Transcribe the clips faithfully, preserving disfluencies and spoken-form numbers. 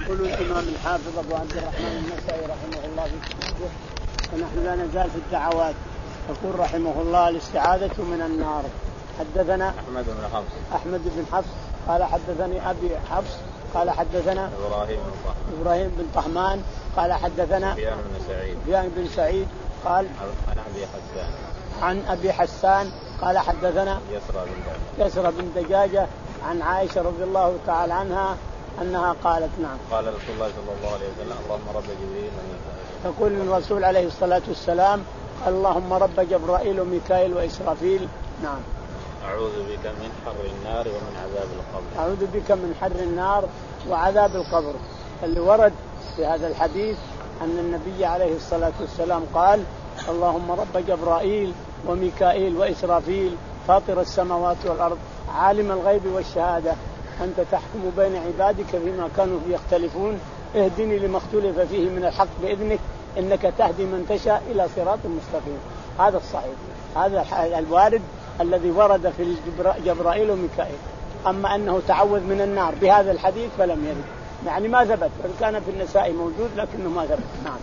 يقول الإمام الحافظ أبو عبد الرحمن النسائي رحمه الله في كتابه ونحن لا نزال في الدعوات. يقول رحمه الله الاستعاذة من النار. حدثنا أحمد بن حفص أحمد بن حفص قال حدثني أبي حفص قال حدثنا إبراهيم بن طهمان إبراهيم بن طهمان قال حدثنا سفيان بن سعيد سفيان بن سعيد قال عن أبي حسان عن أبي حسان قال حدثنا يسرى بن دجاجة يسرى بن دجاجة عن عائشة رضي الله تعالى عنها أنها قالت نعم قال رسول الله صلى الله عليه وسلم اللهم رب جبريل وميكائيل. تقول الرسول عليه الصلاة والسلام اللهم رب جبرائيل وميكائيل وإسرافيل. نعم. أعوذ بك من حر النار ومن عذاب القبر. أعوذ بك من حر النار وعذاب القبر. اللي ورد في هذا الحديث أن النبي عليه الصلاة والسلام قال اللهم رب جبرائيل وميكائيل وإسرافيل فاطر السماوات والأرض عالم الغيب والشهادة أنت تحكم بين عبادك فيما كانوا فيه يختلفون اهدني لما اختلف فيه من الحق بإذنك إنك تهدي من تشاء إلى صراط مستقيم. هذا الصحيح، هذا الوارد الذي ورد في جبرائيل وميكائيل. أما أنه تعوذ من النار بهذا الحديث فلم يرد، يعني ما ثبت، كان في النساء موجود لكنه ما ثبت. نعم.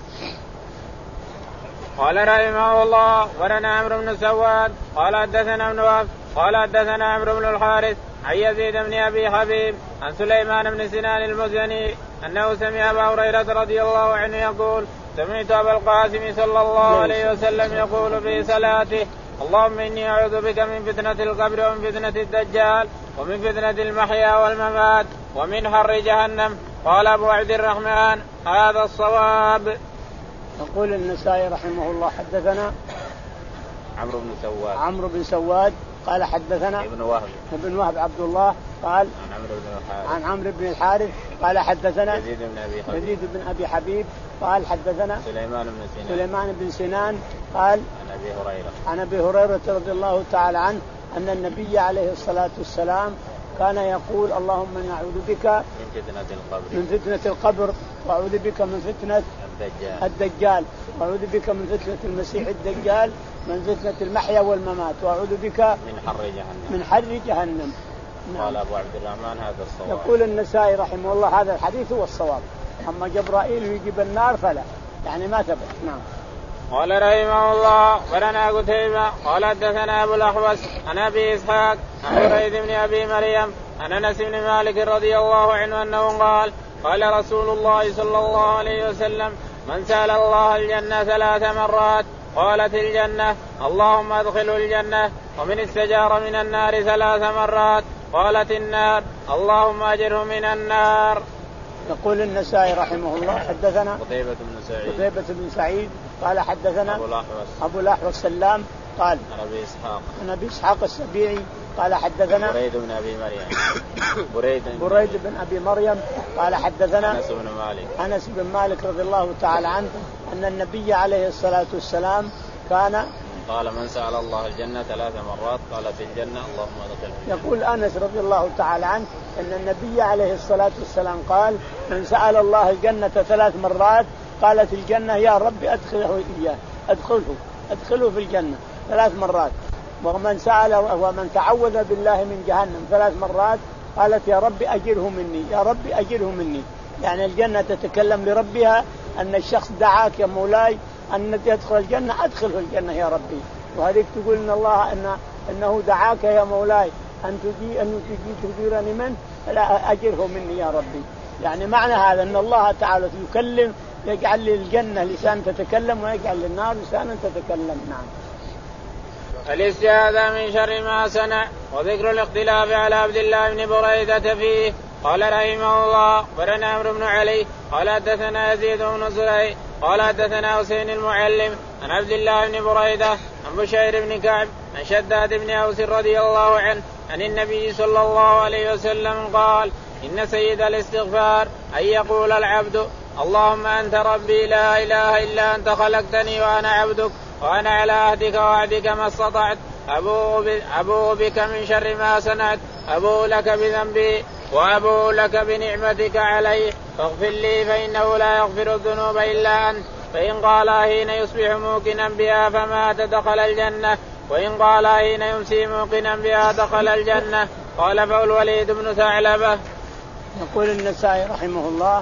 قال رحمه الله ورنا عمرو بن سواد قال حدثنا ابن وهب قال حدثنا عمرو بن الحارث عن يزيد بن أبي حبيب عن سليمان بن سنان المزني أنه سمع أبا هريرة رضي الله عنه يقول سمعت أبا القاسم صلى الله عليه وسلم يقول في صلاته اللهم إني أعوذ بك من فتنة القبر ومن فتنة الدجال ومن فتنة المحيا والممات ومن حر جهنم. قال أبو عبد الرحمن هذا الصواب. يقول النسائي رحمه الله حدثنا عمرو بن سواد عمرو بن سواد قال حدثنا ابن وهب ابن وهب عبد الله قال عن عمرو بن الحارث عن عمرو بن الحارث قال حدثنا يزيد بن أبي حبيب يزيد بن أبي حبيب قال حدثنا سليمان بن سنان سليمان بن سنان قال عن أبي هريرة عن أبي هريرة رضي الله تعالى عنه أن النبي عليه الصلاة والسلام كان يقول اللهم إني أعوذ بك من فتنة القبر من فتنة القبر وأعوذ بك من فتنة الدجال الدجال وأعوذ بك من فتنة المسيح الدجال من فتنة المحيا والممات وأعوذ بك من حر جهنم من حر جهنم. قال أبو عبد الرحمن هذا الصواب. يقول النسائي رحمه الله هذا الحديث هو الصواب، أما جبرائيل يجيب النار فلا، يعني ما ثبت. نعم. قال رحمه الله ولنا قتيبة قال حدثنا أبو الأحوص عن أبي إسحاق عن بريد بن أبي مريم عن أنس بن مالك رضي الله عنه أنه قال قال رسول الله صلى الله عليه وسلم من سأل الله الجنة ثلاث مرات قالت الجنة اللهم أدخله الجنة ومن استجار من النار ثلاث مرات قالت النار اللهم أجره من النار. يقول النسائي رحمه الله حدثنا قتيبة بن سعيد قتيبة بن سعيد قال حدثنا أبو الأحوص أبو الأحوص سلام قال عن أبي إسحاق عن أبي إسحاق السبيعي قال حدثنا بريد بن أبي مريم بريد بريد بن أبي مريم قال حدثنا أنس بن مالك أنس بن مالك رضي الله تعالى عنه أن النبي عليه الصلاة والسلام كان قال من سأل الله الجنة ثلاث مرات قالت الجنة اللهم ادخله. يقول أنس رضي الله تعالى عنه أن النبي عليه الصلاة والسلام قال من سأل الله الجنة ثلاث مرات قالت الجنة يا رب أدخله إياه أدخله أدخله في الجنة ثلاث مرات. ومن سأل ومن تعوذ بالله من جهنم ثلاث مرات قالت يا رب أجره مني يا رب أجره مني. يعني الجنة تتكلم لربها أن الشخص دعاك يا مولاي أن يدخل الجنة أدخله الجنة يا ربي. وهذيك تقول إن الله إن إنه دعاك يا مولاي أن تجي أن تجي تديرني منه لا أجره مني يا ربي. يعني معنى هذا أن الله تعالى يكلم يجعل للجنة لسان تتكلم ويجعل للنار لسانا تتكلم. نعم. الاستعاذة من شر ما صنع وذكر الاختلاف على عبد الله بن بريدة فيه. قال رحمه الله ورنا عمرو بن علي قال حدثنا يزيد بن زريع قال حدثنا حسين المعلم عن عبد الله بن بريدة عن بشير بن كعب عن شداد بن أوس رضي الله عنه عن النبي صلى الله عليه وسلم قال إن سيد الاستغفار أن يقول العبد اللهم أنت ربي لا إله إلا أنت خلقتني وأنا عبدك وأنا على عهدك ووعدك ما استطعت أبوء بك من شر ما صنعت أبوء لك بذنبي وأبوء لك بنعمتك علي فاغفر لي فإنه لا يغفر الذنوب إلا أنت. فإن قال حين يصبح موقنا بها فمات دخل الجنة وإن قال حين يمسي موقنا بها دخل الجنة. قال فالوليد بن ثعلبة. يقول النسائي رحمه الله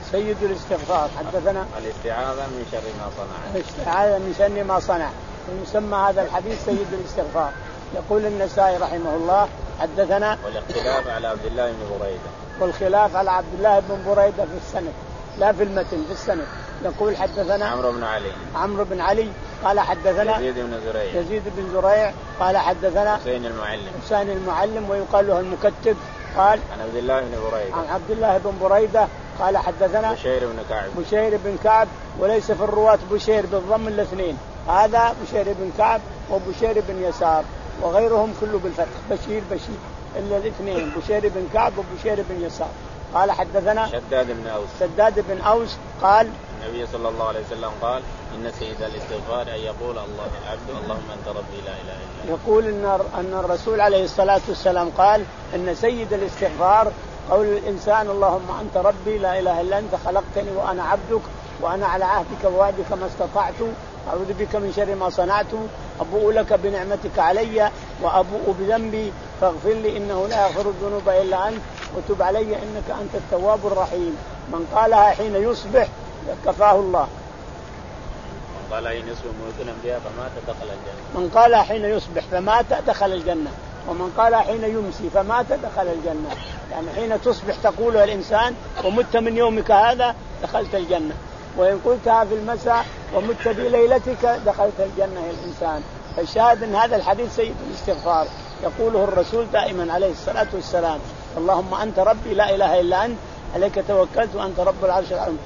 سيد الاستغفار. حدثنا الاستعاذة من شر ما صنع. الاستعاذة من شر ما صنع، يسمى هذا الحديث سيد الاستغفار. يقول النسائي رحمه الله حدثنا. والاختلاف على عبد الله بن بريدة. والخلاف على عبد الله بن بريدة في السند لا في المتن، في السند. يقول حدثنا عمرو بن علي. عمرو بن علي قال حدثنا يزيد بن زريع. يزيد بن زريع قال حدثنا حسين المعلم. حسين المعلم ويقال له المكتب قال عن عبد الله بن بريدة. عن عبد الله بن بريدة قال حدثنا بشير بن كعب. بشير بن كعب، وليس في الرواة بشير بالضم الاثنين، هذا بشير بن كعب وبشير بن يسار، وغيرهم كله بالفتح بشير بشير إلا الاثنين بشير بن كعب وبشير بن يسار. قال حدثنا شداد بن أوس. شداد بن أوس قال النبي صلى الله عليه وسلم قال إن سيد الاستغفار أن يقول الله العبد اللهم أنت ربي لا إله إلا أنت. يقول إن أن الرسول عليه الصلاة والسلام قال إن سيد الاستغفار قول الإنسان اللهم أنت ربي لا إله إلا أنت خلقتني وأنا عبدك وأنا على عهدك ووعدك ما استطعت أعوذ بك من شر ما صنعت أبوء لك بنعمتك علي وأبوء بذنبي فاغفر لي إنه لا يغفر الذنوب إلا أنت وتب علي إنك أنت التواب الرحيم. من قالها حين يصبح كفاه الله. من قالها حين يصبح موقنا بها فمات دخل الجنة. من قالها حين يصبح فمات دخل الجنة، ومن قالها حين يمسي فمات دخل الجنة. يعني حين تصبح تقولها الإنسان ومت من يومك هذا دخلت الجنة، وإن قلتها في المساء ومت في ليلتك دخلت الجنة يا الإنسان. فالشاهد أن هذا الحديث سيد الاستغفار يقوله الرسول دائما عليه الصلاة والسلام اللهم أنت ربي لا إله إلا أنت عليك توكلت وأنت رب العرش العظيم.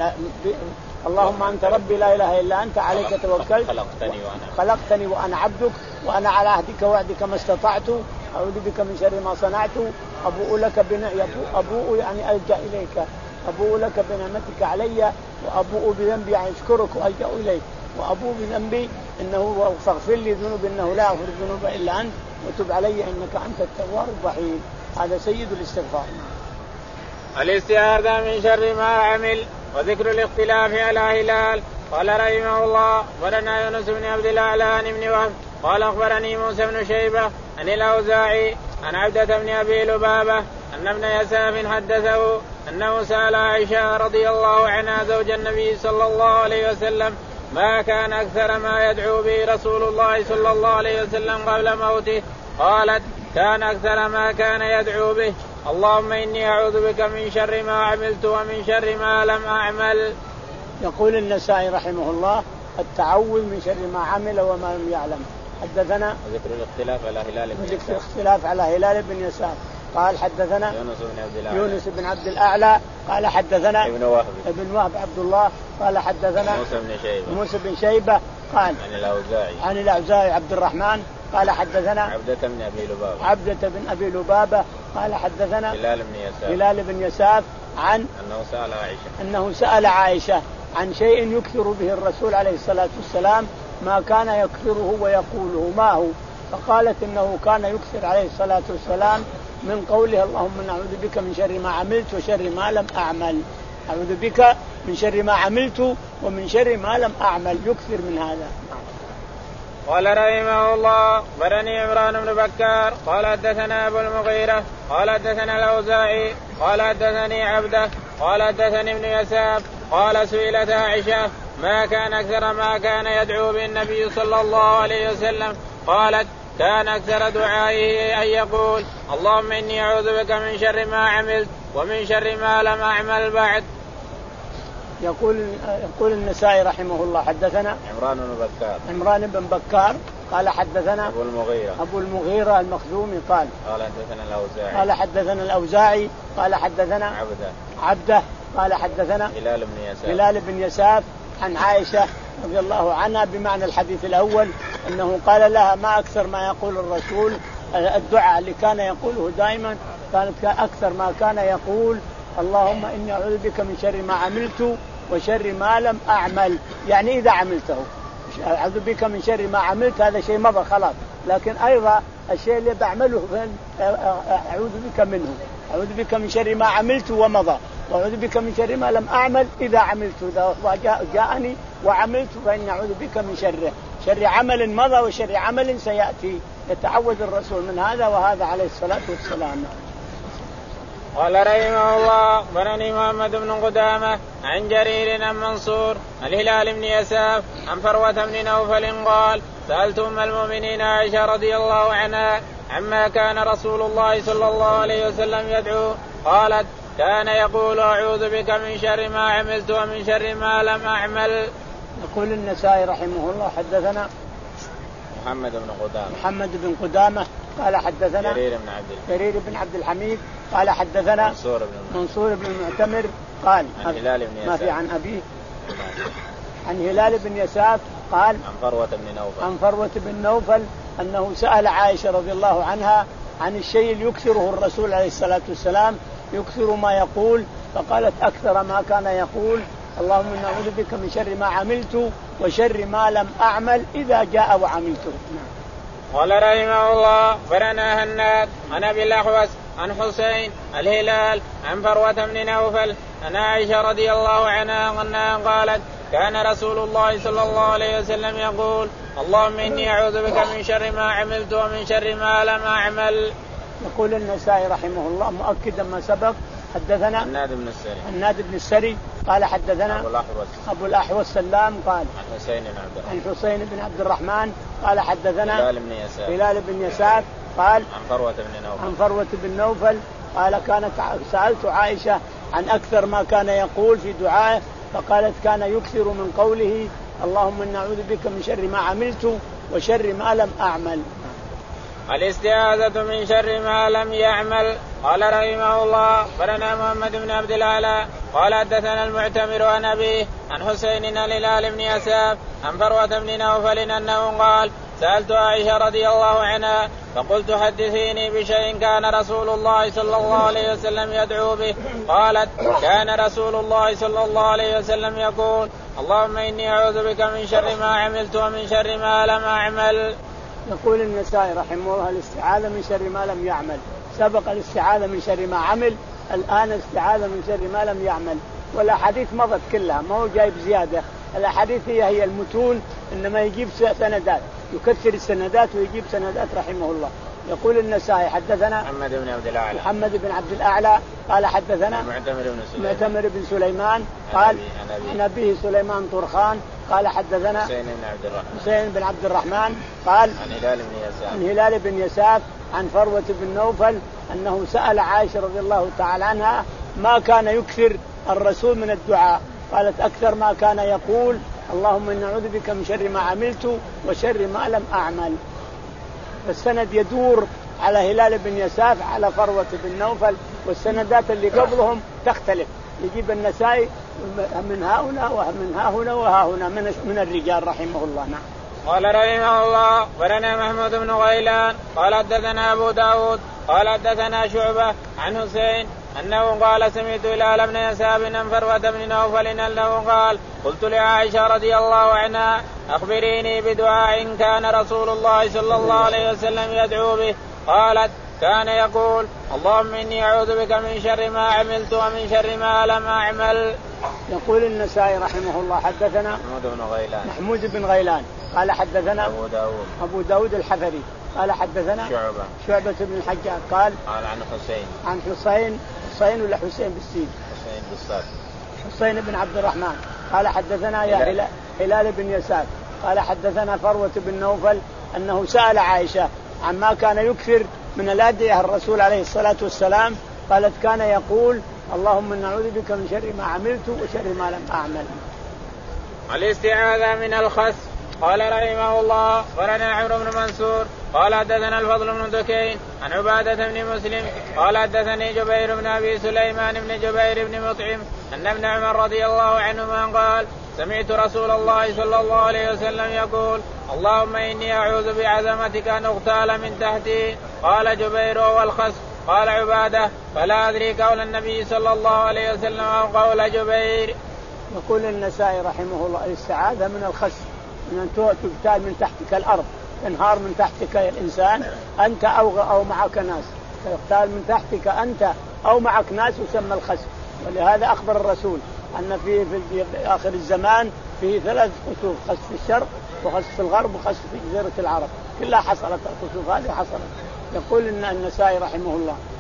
اللهم أنت ربي لا إله إلا أنت عليك توكلت خلقتني وأنا خلقتني وأنا عبدك وأنا على عهدك ووعدك ما استطعت أعوذ بك من شر ما صنعت أبوء لك بنعمتك أبوء يعني ألجأ إليك أبوء لك بنعمتك علي وأبوء بذنبي يعني أشكرك وألجأ إليك وأبوء بذنبي إنه فاغفر لي ذنوب إنه لا يغفر الذنوب إلا أنت وتب علي إنك أنت التواب الرحيم. هذا سيد الاستغفار. الاستعاذة من شر ما عمل وذكر الاختلاف على هلال. قال رحمه الله ولنا يونس بن عبد الله عن ابن وهب قال أخبرني موسى بن شيبة عن الأوزاعي عن عبدة بن أبي لبابة أن ابن يساف حدثه أنه سأل عائشة رضي الله عنها زوج النبي صلى الله عليه وسلم ما كان أكثر ما يدعو به رسول الله صلى الله عليه وسلم قبل موته؟ قالت كان أكثر ما كان يدعو به اللهم إني أعوذ بك من شر ما عملت ومن شر ما لم أعمل. يقول النسائي رحمه الله التعوذ من شر ما عمل وما لم يعلم. حدثنا وذكر الاختلاف على هلال بن وذكر الاختلاف على هلال بن يسار قال حدثنا يونس بن عبد الأعلى يونس بن عبد الأعلى قال حدثنا ابن وهب ابن وهب عبد الله قال حدثنا موسى بن شيبة موسى بن شيبة قال عن الأوزاعي عن الأوزاعي عبد الرحمن قال حدثنا عبدة بن أبي لبابة عبدة بن أبي لبابة قال حدثنا هلال بن يساف هلال بن يساف عن أنه سأل عائشة أنه سأل عائشة عن شيء يكثر به الرسول عليه الصلاة والسلام ما كان يكثره ويقوله ما هو؟ فقالت إنه كان يكثر عليه الصلاة والسلام من قوله اللهم نعوذ بك من شر ما عملت وشر ما لم أعمل. أعوذ بك من شر ما عملت ومن شر ما لم أعمل يكثر من هذا. قال رحمه الله برني عمران بن بكار قال حدثنا أبو المغيرة قال حدثنا الأوزاعي قال حدثني عبده قال حدثني ابن يساف قال سئلت عائشة ما كان أكثر ما كان يدعو به النبي صلى الله عليه وسلم؟ قالت كان أكثر دعائه أن يقول اللهم إني أعوذ بك من شر ما عملت ومن شر ما لم أعمل بعد. يقول يقول النسائي رحمه الله حدثنا عمران بن بكار عمران بن بكار قال حدثنا أبو المغيرة أبو المغيرة المخزومي قال قال حدثنا الأوزاعي قال حدثنا الأوزاعي قال حدثنا عبده عبده قال حدثنا هلال بن يساف هلال بن يساف عن عائشة رضي الله عنها بمعنى الحديث الأول أنه قال لها ما أكثر ما يقول الرسول الدعاء اللي كان يقوله دائما كانت أكثر ما كان يقول اللهم إني أعوذ بك من شر ما عملت وشر ما لم أعمل. يعني إذا عملته أعوذ بك من شر ما عملت هذا شيء مضى خلاص، لكن أيضا الشيء اللي بعمله أعوذ بك منه أعوذ بك من شر ما عملت ومضى وأعوذ بك من شر ما لم أعمل إذا عملت إذا جاءني وعملت فإني أعوذ بك من شره شر عمل مضى وشر عمل سيأتي. يتعوذ الرسول من هذا وهذا عليه الصلاة والسلام. قال رحمه الله أخبرني محمد بن قدامة عن جرير عن منصور الهلال بن يساف عن فروة بن نوفل قال سألت أم المؤمنين عائشة رضي الله عنها عما كان رسول الله صلى الله عليه وسلم يدعو قالت كان يقول أعوذ بك من شر ما عملت ومن شر ما لم أعمل. يقول النسائي رحمه الله حدثنا محمد بن قدامة محمد بن قدامة قال حدثنا جرير بن عبد جرير بن عبد الحميد قال حدثنا منصور بن منصور بن المعتمر قال عن هلال بن يساف ما في عن أبيه عن هلال بن يساف قال عن فروة بن نوفل عن فروة بن نوفل أنه سأل عائشة رضي الله عنها عن الشيء اللي يكثره الرسول عليه الصلاة والسلام يكثر ما يقول فقالت أكثر ما كان يقول اللهم نعوذ بك من شر ما عملت وشر ما لم أعمل إذا جاء وعملته. قال رحمه الله برنا هناد عن أبي الأحوص عن حسين الهلال عن فروة بن نوفل عن عائشة رضي الله عنها أنها قالت كان رسول الله صلى الله عليه وسلم يقول اللهم إني أعوذ بك من شر ما عملت ومن شر ما لم أعمل. يقول النسائي رحمه الله مؤكدا ما سبق حدثنا الناد بن السري الناد بن السري قال حدثنا أبو الأحوص أبو الأحوص سلام قال عن حسين بن عبد الرحمن عن حسين بن عبد الرحمن قال حدثنا هلال بن يساف هلال بن يساف قال عن فروة بن نوفل عن فروة بن نوفل قال كانت سألت عائشة عن أكثر ما كان يقول في دعائه فقالت كان يكثر من قوله اللهم إني أعوذ بك من شر ما عملت وشر ما لم أعمل. الاستعاذة من شر ما لم يعمل. قال رحمه الله برنا محمد بن عبد الأعلى قال حدثنا المعتمر عن أبيه عن حسين الهلال بن يساف عن فروة بن نوفل أنه قال سألت عائشة رضي الله عنها فقلت حدثيني بشيء كان رسول الله صلى الله عليه وسلم يدعو به قالت كان رسول الله صلى الله عليه وسلم يقول اللهم إني أعوذ بك من شر ما عملت ومن شر ما لم أعمل. يقول النسائي رحمه الله الاستعاذة من شر ما لم يعمل سبق الاستعاذة من شر ما عمل الآن استعاذة من شر ما لم يعمل والأحاديث مضت كلها ما هو جايب زيادة الأحاديث هي هي المتون إنما يجيب سندات يكثر السندات ويجيب سندات رحمه الله. يقول النسائي حدثنا محمد بن عبد الأعلى محمد بن عبد الأعلى قال حدثنا معتمر بن سليمان معتمر بن سليمان قال عن أبيه سليمان طرخان قال حدثنا حسين بن عبد الرحمن حسين بن عبد الرحمن قال عن هلال بن يساف عن هلال بن يساف عن فروة بن نوفل أنه سأل عائشة رضي الله تعالى عنها ما كان يكثر الرسول من الدعاء قالت أكثر ما كان يقول اللهم إني أعوذ بك من شر ما عملت وشر ما لم أعمل. السند يدور على هلال بن يساف على فروة بن نوفل والسندات اللي قبلهم تختلف يجيب النسائي من هؤلاء ومن ها هنا وها هنا من من الرجال رحمه الله. نعم. قال رحمه الله ولنا محمود بن غيلان قال حدثنا أبو داود قال حدثنا شعبة عن حسين أنه قال سمعت هلال بن يساف عن فروة بن نوفل أنه قال قلت لعائشة رضي الله عنها أخبريني بدعاء كان رسول الله صلى الله عليه وسلم يدعو به قالت كان يقول اللهم إني أعوذ بك من شر ما عملت ومن شر ما لم أعمل. يقول النسائي رحمه الله حدثنا محمود بن غيلان محمود بن غيلان قال حدثنا أبو داود أبو داود الحفري قال حدثنا شعبة شعبة بن الحجاج قال قال عن حسين عن حسين حسين ولا حسين بالسين حسين بالصاد حسين بن عبد الرحمن قال حدثنا يا هلال, هلال بن يساف قال حدثنا فروة بن نوفل أنه سأل عائشة عما كان يكثر من الأدعية الرسول عليه الصلاة والسلام قالت كان يقول اللهم نعوذ بك من شر ما عملت وشر ما لم أعمل. الاستعاذة من الخس. قال رحمه الله ولنا عمرو بن منصور قال حدثنا الفضل بن دكين عن عبادة بن مسلم قال حدثني جبير بن أبي سليمان بن جبير بن مطعم أن ابن عمر رضي الله عنهما قال سمعت رسول الله صلى الله عليه وسلم يقول اللهم إني أعوذ بعظمتك أن أغتال من تحتي. قال جبير والخس. قال عبادة فلا أدري قول النبي صلى الله عليه وسلم أو قول جبير. يقول النسائي رحمه الله الاستعاذة من الخس من أن تغتال من تحتك الأرض تنهار من تحتك يا الإنسان أنت أو, أو معك ناس تغتال من تحتك أنت أو معك ناس يسمى الخس. ولهذا أخبر الرسول أن في, في آخر الزمان فيه ثلاث خسوف خس في الشرق وخس في الغرب وخس في جزيرة العرب كلها حصلت الخسوف هذه حصلت. يقول إن النسائي رحمه الله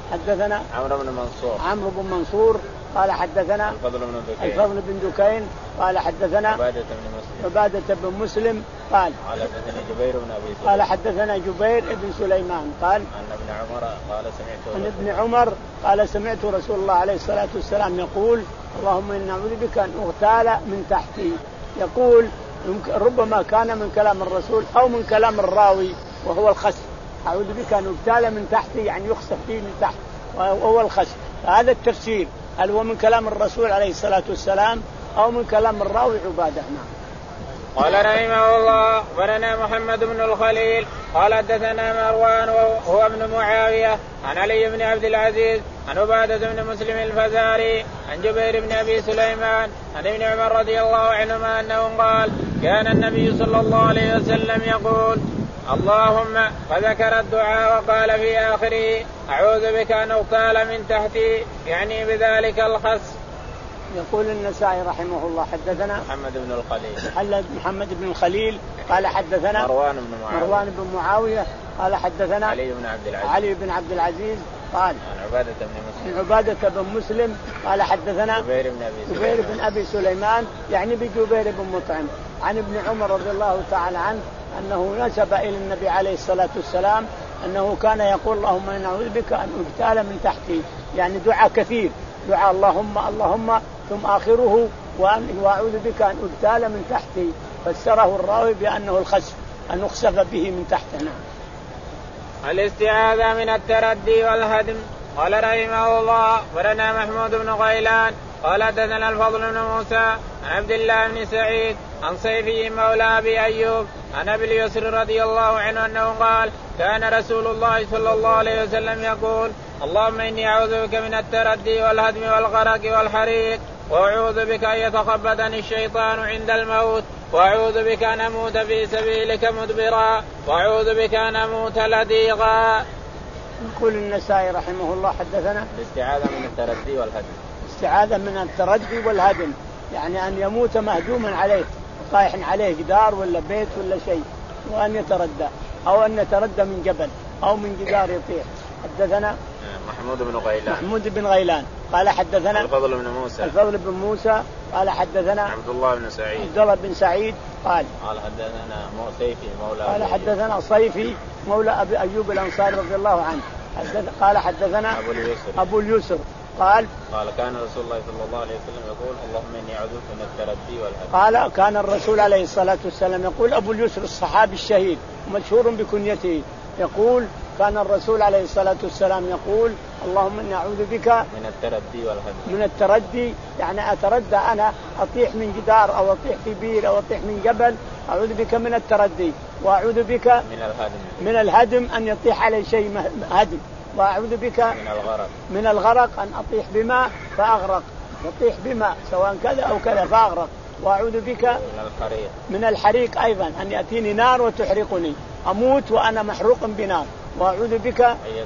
حدثنا عمرو بن منصور عمرو بن منصور قال حدثنا الفضل بن دكين الفضل بن دكين قال حدثنا عبادة بن مسلم عبادة بن مسلم قال قال حدثنا جبير بن أبي سليمان قال حدثنا جبير بن سليمان قال عن ابن عمر قال سمعت عن ابن عمر قال سمعت رسول الله عليه الصلاة والسلام يقول اللهم إنا نعوذ بك أن أغتال من تحتي. يقول ربما كان من كلام الرسول أو من كلام الراوي وهو الخسف. أعوذ بك أن أغتال من تحتي يعني يخسف فيه من تحت وهو الخسف. هذا التفسير هل هو من كلام الرسول عليه الصلاة والسلام أو من كلام الراوي عبادة؟ نعم. قال رحمه الله أخبرنا محمد بن الخليل قال حدثنا مروان وهو ابن معاوية عن علي بن عبد العزيز عن عبادة بن مسلم الفزاري عن جبير بن أبي سليمان عن ابن عمر رضي الله عنهما أنه قال كان النبي صلى الله عليه وسلم يقول اللهم فذكر الدعاء وقال في آخره أعوذ بك أن أغتال من تحتي يعني بذلك الخس. يقول النسائي رحمه الله حدثنا محمد بن الخليل محمد بن الخليل قال حدثنا مروان بن معاوية مروان بن معاوية قال حدثنا علي بن عبد العزيز علي بن عبد العزيز قال عن عبادة بن مسلم عبادة بن مسلم قال حدثنا جبير بن أبي جبير بن أبي سليمان يعني بجبير بن مطعم عن ابن عمر رضي الله تعالى عنه أنه نسب إلى النبي عليه الصلاة والسلام أنه كان يقول اللهم إنا نعوذ بك أن أغتال من تحتي يعني دعاء كثير دعاء اللهم اللهم ثم آخره وأعوذ بك أن أغتال من تحتي. فسره الراوي بأنه الخسف أن يخسف به من تحتنا. الاستعاذة من التردي والهدم. قال رحمه الله ورنا محمود بن غيلان قال حدثنا الفضل بن موسى عن عبد الله بن سعيد عن صيفي مولى أبي أيوب عن أبي اليسر رضي الله عنه أنه قال كان رسول الله صلى الله عليه وسلم يقول اللهم إني أعوذ بك من التردي والهدم والغرق والحريق وأعوذ بك أن يتخبطني الشيطان عند الموت وأعوذ بك أن أموت في سبيلك مدبرا وأعوذ بك أن أموت لديغا. يقول النسائي رحمه الله حدثنا الاستعاذة من التردي والهدم. استعاذة من التردي والهدم يعني أن يموت مهدوما عليه طايح عليه جدار ولا بيت ولا شيء وأن يتردى أو أن يتردى من جبل أو من جدار يطيح. حدثنا محمود بن غيلان محمود بن غيلان قال حدثنا الفضل بن موسى الفضل بن موسى قال حدثنا عبد الله بن سعيد عبد الله بن سعيد قال قال حدثنا صيفي مولى قال حدثنا صيفي مولى أبي أيوب الأنصاري رضي الله عنه قال حدثنا أبو اليسر أبو اليسر قال قال كان رسول الله صلى الله عليه وسلم يقول اللهم إني أعوذ بك من التردي والهدم. قال كان الرسول عليه الصلاة والسلام يقول أبو اليسر الصحابي الشهيد مشهور بكنيته يقول كان الرسول عليه الصلاة والسلام يقول اللهم إني أعوذ بك من التردي والهدم. من التردي يعني أتردى أنا أطيح من جدار أو أطيح في بير أو أطيح من جبل أعوذ بك من التردي وأعوذ بك من الهدم من الهدم أن يطيح علي شيء هدم وأعوذ بك من الغرق من الغرق أن أطيح بماء فأغرق يطيح بماء سواء كذا أو كذا فأغرق وأعوذ بك من الحريق من الحريق أيضا أن يأتيني نار وتحرقني أموت وأنا محروق بنار وأعوذ بك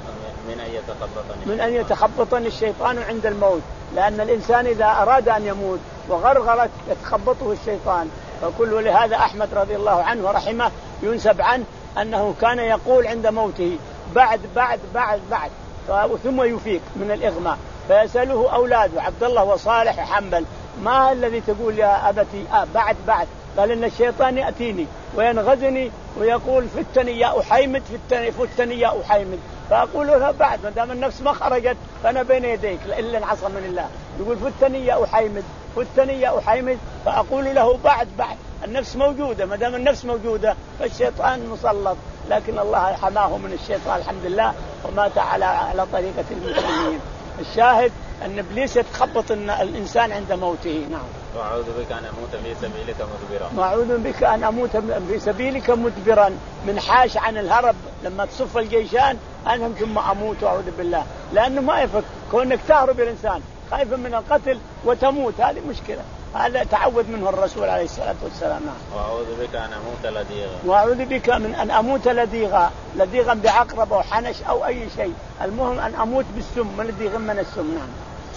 من أن يتخبطني من أن يتخبطني الشيطان عند الموت لأن الإنسان إذا أراد أن يموت وغرغرت يتخبطه الشيطان. فكل لهذا أحمد رضي الله عنه ورحمه ينسب عنه أنه كان يقول عند موته بعد بعد بعد بعد ثم يفيق من الإغماء فيسأله أولاده عبد الله وصالح وحنبل ما الذي تقول يا أبتي آه بعد بعد قال إن الشيطان يأتيني وينغزني ويقول فتني يا أحيمد فتني فتني يا أحيمد فأقول له بعد ما دام النفس ما خرجت فأنا بين يديك إلا انعصم من الله يقول فتني يا أحيمد فتني يا أحيمد فأقول له بعد بعد النفس موجودة ما دام النفس موجودة فالشيطان مسلط لكن الله حماه من الشيطان الحمد لله ومات على على طريقة المسلمين. الشاهد أن إبليس يتخبط الإنسان عند موته. نعم. وأعوذ بك أن أموت في سبيلك مدبرا. وأعوذ بك أن أموت في سبيلك مدبرا من حاش عن الهرب لما تصف الجيشان أنهم ثم أموت وأعوذ بالله لأنه ما يفك كونك تهرب الإنسان خايفا من القتل وتموت هذه مشكلة هذا تعوذ منه الرسول عليه الصلاة والسلام. وأعوذ بك أن أموت لديغا. وأعوذ بك من أن أموت لديغا لديغا بعقرب أو حنش أو أي شيء المهم أن أموت بالسم من لديغا من السم. نعم.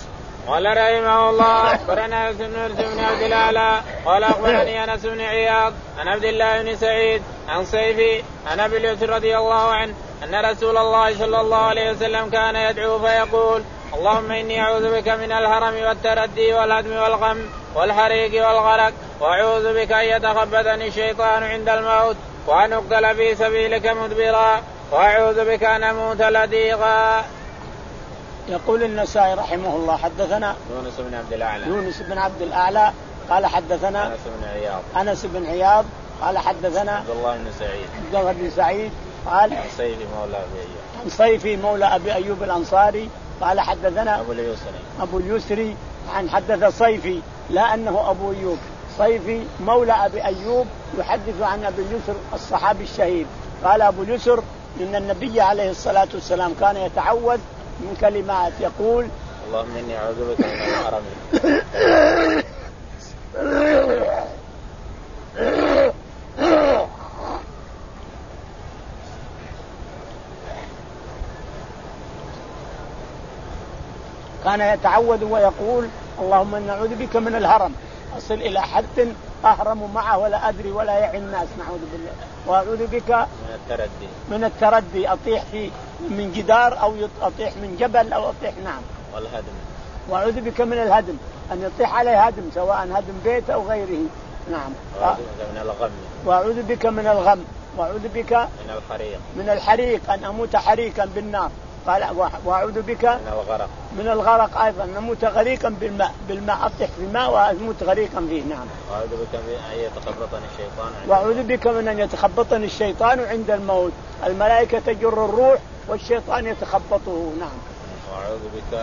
قال رحمه الله أخبرنا أنس بن عبد الأعلى قال أخبرني أنس بن عياض عن عبد الله بن سعيد عن صيفي عن أبي اليسر رضي الله عنه أن رسول الله صلى الله عليه وسلم كان يدعو فيقول اللهم إني أعوذ بك من الهرم والتردي والهدم والغم والحريق والغرق وأعوذ بك أن يتخبطني الشيطان عند الموت وأن أقتل في سبيلك مدبرا وأعوذ بك أن أموت لديغا. يقول النسائي رحمه الله حدثنا يونس بن عبد الأعلى يونس بن عبد الأعلى قال حدثنا أنس بن عياض أنس بن عياض قال حدثنا عبد الله بن سعيد عبد الله بن سعيد قال عن صيفي مولى أبي أيوب عن صيفي مولى أبي أيوب الأنصاري قال حدثنا أبو اليسري أبو اليسري عن حدث صيفي لا أنه أبو أيوب صيفي مولى أبي أيوب يحدث عن أبي اليسر الصحابي الشهيد قال أبو اليسر إن النبي عليه الصلاة والسلام كان يتعوذ من كلمات يقول اللهم إني أعوذ بك من الحرم كان يتعوذ ويقول اللهم إني أعوذ بك من الهرم أصل إلى حد أهرم معه ولا أدري ولا يعي الناس نعوذ بالله وأعوذ بك من التردي من التردي أطيح في من جدار أو أطيح من جبل أو أطيح نعم والهدم وأعوذ بك من الهدم أن يطيح عليه هدم سواء هدم بيت أو غيره نعم وأعوذ بك من الغم وأعوذ بك من الغم وأعوذ بك من الحريق من الحريق أن أموت حريقا بالنار قال وأعوذ بك من الغرق من الغرق أيضا نموت غريقا بالماء بالماء أطيح في الماء وأموت غريقا فيه نعم وأعوذ بك من أن يتخبطني الشيطان وأعوذ بك من أن يتخبطني الشيطان عند الموت الملائكة تجر الروح والشيطان يتخبطه نعم وأعوذ بك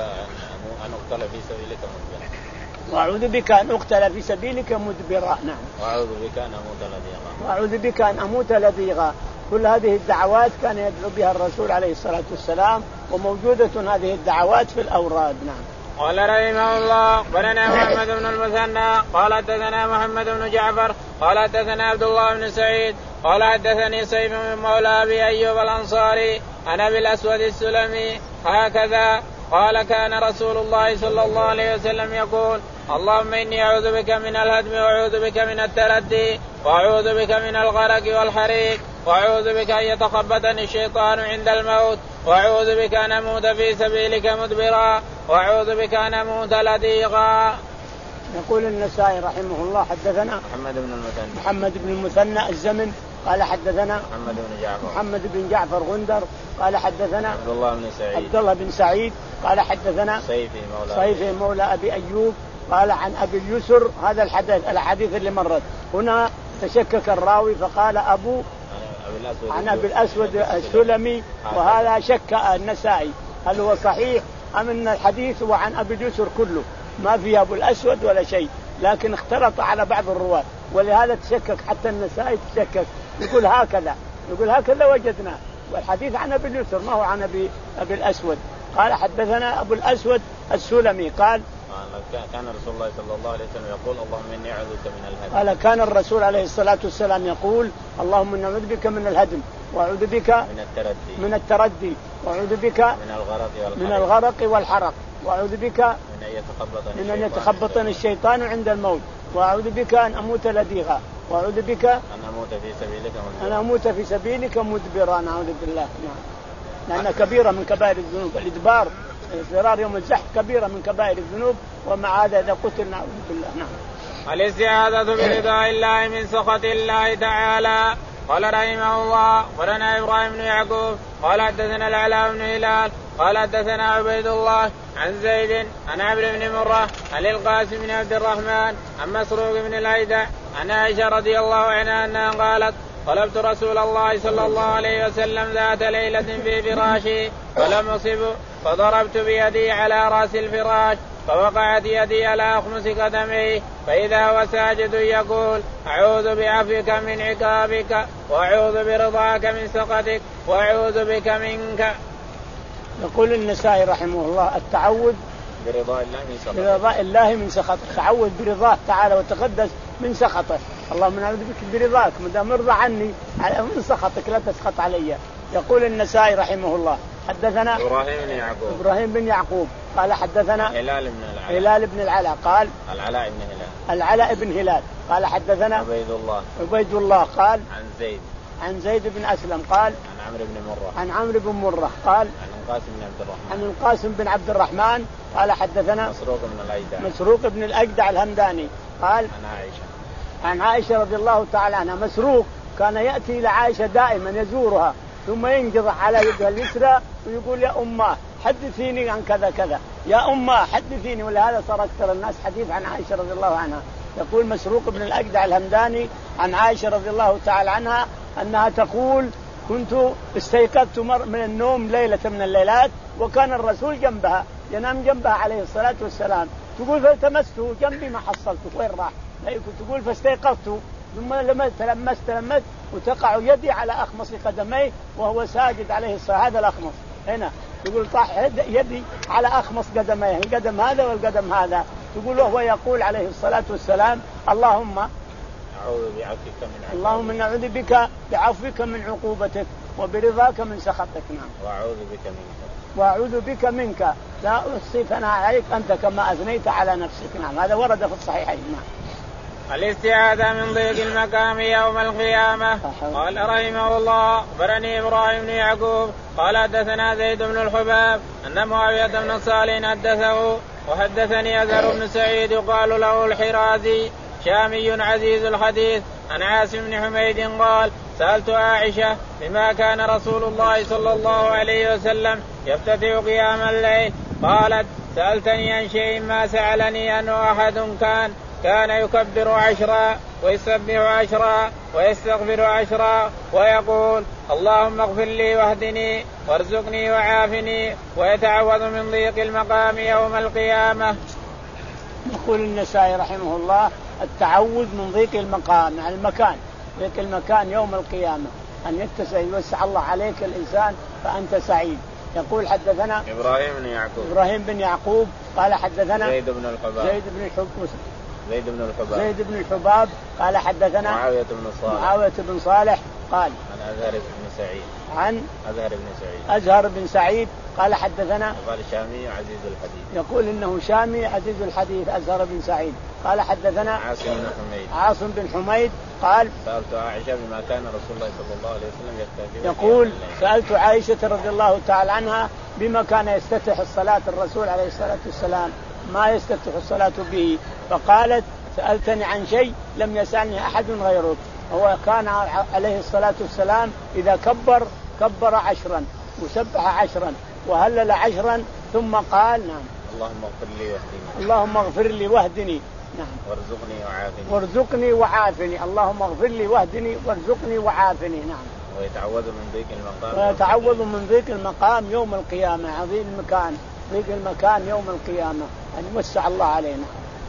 أن أقتل في سبيلك مدبرا وأعوذ بك أن أقتل في سبيلك مدبرا نعم وأعوذ بك أن أموت لديغا وأعوذ بك أن أموت لديغا. كل هذه الدعوات كان يدعو بها الرسول عليه الصلاة والسلام وموجودة هذه الدعوات في الأوراد نعم. قال رحمه الله بلنا محمد بن المثنى قال حدثنا محمد بن جعفر قال حدثنا عبد الله بن سعيد قال حدثني سيف من مولى أبي أيوب الأنصاري أنا بالأسود السلمي هكذا قال كان رسول الله صلى الله عليه وسلم يقول اللهم إني أعوذ بك من الهدم وأعوذ بك من التردي وأعوذ بك من الغرق والحريق وأعوذ بك أن يتخبطني الشيطان عند الموت وأعوذ بك أن أموت في سبيلك مدبرا وأعوذ بك أن أموت لديغا. يقول النسائي رحمه الله حدثنا محمد بن المثنى محمد بن المثنى الزمن قال حدثنا محمد بن جعفر محمد بن جعفر غندر قال حدثنا عبد الله بن سعيد عبد الله بن سعيد قال حدثنا صيفي مولى صيفي مولى أبي أيوب قال عن أبي اليسر هذا الحديث الحديث اللي مرت هنا تشكك الراوي فقال أبو عن أبي الأسود السلمي وهذا شك النسائي هل هو صحيح أم أن الحديث هو عن أبي اليسر كله ما فيه أبو الأسود ولا شيء لكن اختلط على بعض الرواة ولهذا تشكك حتى النسائي تشكك يقول هكذا يقول هكذا وجدنا والحديث عن أبي اليسر ما هو عن أبي, أبي الأسود. قال حدثنا أبو الأسود السلمي قال كان رسول الله صلى الله عليه وسلم يقول اللهم إني أعوذ بك من الهدم. قال كان الرسول عليه الصلاة والسلام يقول اللهم إني أعوذ بك من الهدم وأعوذ بك من التردي من التردي وأعوذ بك من الغرق والحرق من الغرق والحرق وأعوذ بك من أن يتخبطني من أن يتخبطني الشيطان عند الموت وأعوذ بك أن أموت لديغا وأعوذ بك أن أموت في سبيلك مدبرا أن أموت في سبيلك مدبرا نعوذ بالله نعم لأن كبيرة من كبائر الذنوب الإدبار الفرار يوم الزحف كبيرة من كبائر الذنوب ومع هذا إذا قتل نعوذ بالله. نعم. الاستعاذة برضا الله من سخط الله تعالى. قال رحمه الله ولنا إبراهيم بن يعقوب قال حدثنا العلاء بن هلال قال حدثنا عبيد الله عن زيد عن عمرو بن مرة عن القاسم بن عبد الرحمن عن مسروق بن الأيدع عن عائشة رضي الله عنها أنها قالت طلبت رسول الله صلى الله عليه وسلم ذات ليلة في فراشي فلم أصبه فضربت بيدي على رأس الفراش فوقعت يدي على أخمص قدمي فإذا هو ساجد يقول أعوذ بعفوك من عقابك وأعوذ برضاك من سخطك وأعوذ بك منك. يقول النسائي رحمه الله التعوذ برضاء الله من سخطه برضاء الله من سخطه تعوذ برضاه تعالى وتقدس من سخطه اللهم نعوذ بك برضاك مدام ارضى عني من سخطك لا تسخط علي. يقول النسائي رحمه الله حدثنا إبراهيم بن يعقوب إبراهيم بن يعقوب قال حدثنا هلال بن العلاء هلال بن العلاء قال العلاء بن هلال العلاء بن هلال قال حدثنا عبيد الله عبيد الله قال عن زيد عن زيد بن أسلم قال عن عمرو بن مرة عن عمرو بن مرة قال عن القاسم بن عبد الرحمن عن القاسم بن عبد الرحمن قال حدثنا مسروق بن الأجدع مسروق بن الأجدع الهمداني قال عن عائشة عن عائشة رضي الله تعالى عنها. مسروق كان يأتي إلى عائشة دائما يزورها ثم ينقض على يدها اليسرى ويقول يا أمه حدثيني عن كذا كذا، يا أمه حدثيني، ولهذا صار أكثر الناس حديث عن عائشة رضي الله عنها. يقول مسروق بن الأجدع الهمداني عن عائشة رضي الله تعالى عنها أنها تقول كنت استيقظت من النوم ليلة من الليلات وكان الرسول جنبها ينام جنبها عليه الصلاة والسلام، تقول فالتمسته جنبي ما حصلته وين راح، تقول فاستيقظت ثم لما تلمست تلمست وتقع يدي على أخمص قدميه وهو ساجد عليه الصلاة، هذا الأخمص هنا تقول طاح يدي على أخمص قدميه، القدم هذا والقدم هذا، تقول وهو يقول عليه الصلاة والسلام اللهم أعوذ بعفوك من عقوبتك اللهم نعوذ بك بعفوك من عقوبتك وبرضاك من سخطك. نعم. وأعوذ بك منك وأعوذ بك منك لا أحصي ثناء عليك أنت كما أثنيت على نفسك. نعم هذا ورد في الصحيحين. نعم. الاستعاذة من ضيق المقام يوم القيامة. قال رحمه الله أخبرني إبراهيم بن يعقوب قال حدثنا زيد بن الحباب أن معاوية بن صالح حدثه وحدثني أزهر بن سعيد يقال له الحرازي شامي عزيز الحديث عن عاصم بن حميد قال سألت عائشة بما كان رسول الله صلى الله عليه وسلم يفتتح قيام الليل، قالت سألتني عن شيء ما سألني أنه أحد كان كان يكبر عشرا ويسبح عشرا ويستغفر عشرا ويقول اللهم اغفر لي واهدني وارزقني وعافني ويتعوذ من ضيق المقام يوم القيامة. يقول النسائي رحمه الله التعوذ من ضيق المقام، يعني المكان ضيق المكان يوم القيامة أن يتسع يوسع الله عليك الإنسان فأنت سعيد. يقول حدثنا إبراهيم بن يعقوب إبراهيم بن يعقوب قال حدثنا زيد بن الحباب زيد بن الحباب زيد بن الحباب زيد بن الحباب قال حدثنا معاوية بن صالح معاوية بن صالح قال عن أزهر بن سعيد عن أزهر بن سعيد أزهر بن سعيد قال حدثنا قال شامي عزيز الحديث يقول إنه شامي عزيز الحديث أزهر بن سعيد قال حدثنا عاصم بن حميد عاصم بن حميد قال سألت عائشة بما كان رسول الله صلى الله عليه وسلم يفتتح يقول سألت عائشة رضي الله تعالى عنها بما كان يستفتح الصلاة الرسول عليه الصلاة والسلام ما يستفتح الصلاة به، فقالت سألتني عن شيء لم يسألني أحد غيرك. هو كان عليه الصلاة والسلام إذا كبر كبر عشرا وسبح عشرا وهلل عشرا ثم قال نعم اللهم اغفر لي واهدني اللهم اغفر لي واهدني نعم وارزقني وعافني وارزقني وعافني اللهم اغفر لي واهدني وارزقني وعافني. نعم. ويتعوذ من ضيق المقام ويتعوذ من ضيق المقام يوم القيامة، عظيم المكان ضيق المكان يوم القيامة أن يوسع الله علينا.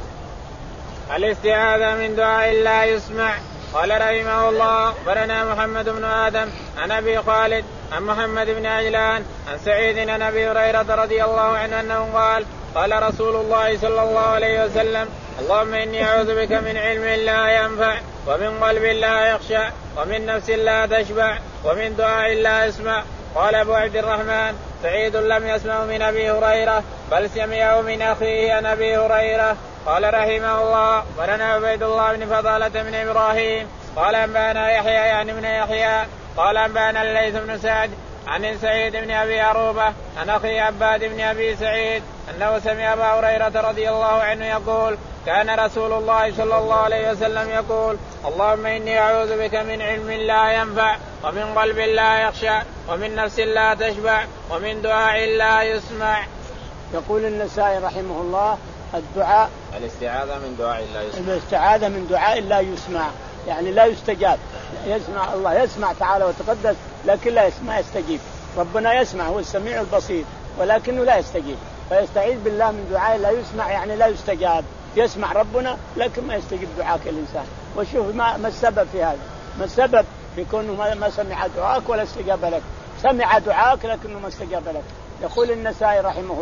الاستعاذة من دعاء لا يسمع. قال رحمه الله أخبرنا محمد بن آدم عن أبي خالد عن محمد بن عجلان عن سعيد عن أبي هريرة رضي الله عنه أنه قال قال رسول الله صلى الله عليه وسلم اللهم إني أعوذ بك من علم لا ينفع ومن قلب لا يخشع ومن نفس لا تشبع ومن دعاء لا يسمع. قال أبو عبد الرحمن سعيد لم يسمع من أبي هريرة بل سمعه من أخيه عن أبي هريرة. قال رحمه الله ولنا عبيد الله بن فضالة من إبراهيم قال أنبانا يحيى يعني من يحيى قال أنبانا الليث بن سعد عن سعيد بن أبي عروبة عن أخي عباد بن أبي سعيد أنه سمع أبا هريرة رضي الله عنه يقول كان رسول الله صلى الله عليه وسلم يقول اللهم إني أعوذ بك من علم لا ينفع ومن قلب لا يخشع ومن نفس لا تشبع ومن دعاء لا يسمع. يقول النسائي رحمه الله الدعاء الاستعاذة من دعاء لا يسمع الاستعاذة من دعاء لا يسمع يعني لا يستجاب. يسمع الله يسمع تعالى وتقدس لكن لا يسمع يستجيب. ربنا يسمع هو السميع البصير ولكنه لا يستجيب، فيستعيذ بالله من دعاء لا يسمع يعني لا يستجاب. يسمع ربنا لكن ما يستجيب دعاك الإنسان. وشوف ما, ما السبب في هذا؟ ما السبب في كونه ما سمع دعاك ولا استجاب لك؟ سمع دعاك لكنه ما استجاب لك. يقول النسائي رحمه الله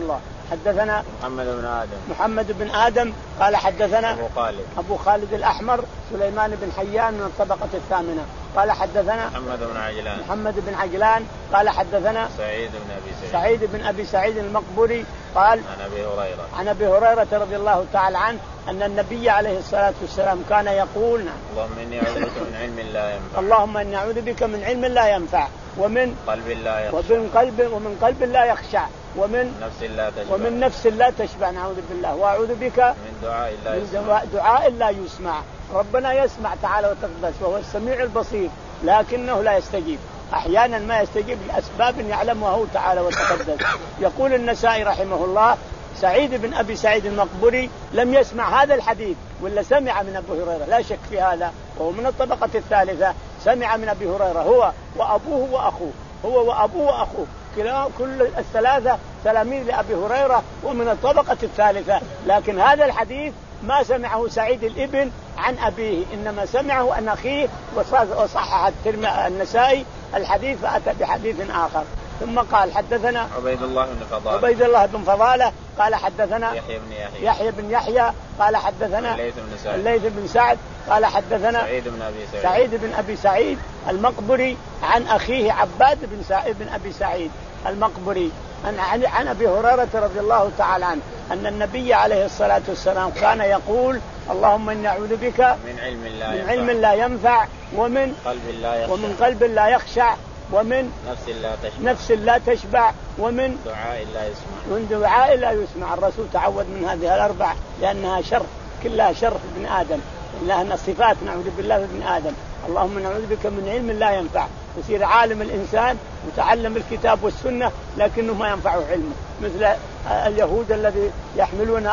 حدثنا محمد بن آدم محمد بن آدم قال حدثنا أبو خالد أبو خالد الأحمر سليمان بن حيان من الطبقة الثامنة قال حدثنا محمد بن عجلان محمد بن عجلان قال حدثنا سعيد بن أبي سعيد سعيد بن أبي سعيد المقبري قال عن أبي هريرة عن أبي هريرة رضي الله تعالى عنه أن النبي عليه الصلاة والسلام كان يقول اللهم إني أعوذ بك من علم لا ينفع اللهم إني أعوذ بك من علم لا ينفع ومن قلب لا يخشع ومن قلب ومن قلب لا يخشع ومن نفس لا تشبع ومن نفس لا تشبع نعوذ بالله وأعوذ بك من دعاء لا يسمع دعاء لا يسمع. ربنا يسمع تعالى وتقدس وهو السميع البصير لكنه لا يستجيب أحيانا ما يستجيب لأسباب يعلمها هو تعالى وتقدس. يقول النسائي رحمه الله سعيد بن أبي سعيد المقبري لم يسمع هذا الحديث ولا سمع من أبي هريرة لا شك في هذا وهو من الطبقة الثالثة سمع من أبي هريرة هو وأبوه وأخوه هو وأبوه وأخوه كل الثلاثة تلاميذ لأبي هريرة ومن الطبقة الثالثة لكن هذا الحديث ما سمعه سعيد الابن عن أبيه إنما سمعه عن أخيه وصحح النسائي الحديث فأتى بحديث آخر. ثم قال حدثنا عبيد الله بن فضالة عبيد الله بن فضالة قال حدثنا يحيى بن يحيى يحيى بن يحيى قال حدثنا الليث بن سعد الليث بن سعد قال حدثنا سعيد بن أبي سعيد سعيد بن أبي سعيد المقبري عن أخيه عباد بن سعيد بن أبي سعيد المقبري عن عن أبي هريرة رضي الله تعالى عنه أن النبي عليه الصلاة والسلام كان يقول اللهم إني أعوذ بك من علم لا من ينفع علم لا ينفع ومن قلب لا يخشع ومن قلب لا يخشع ومن نفس لا تشبع نفس لا تشبع ومن دعاء لا يسمع من دعاء لا يسمع. الرسول تعوذ من هذه الأربع لأنها شر كلها شر في ابن آدم لأنها صفات نعوذ بالله في ابن آدم. اللهم نعوذ بك من علم لا ينفع يصير عالم الإنسان متعلم الكتاب والسنة لكنه ما ينفعه علمه مثل اليهود الذي يحملون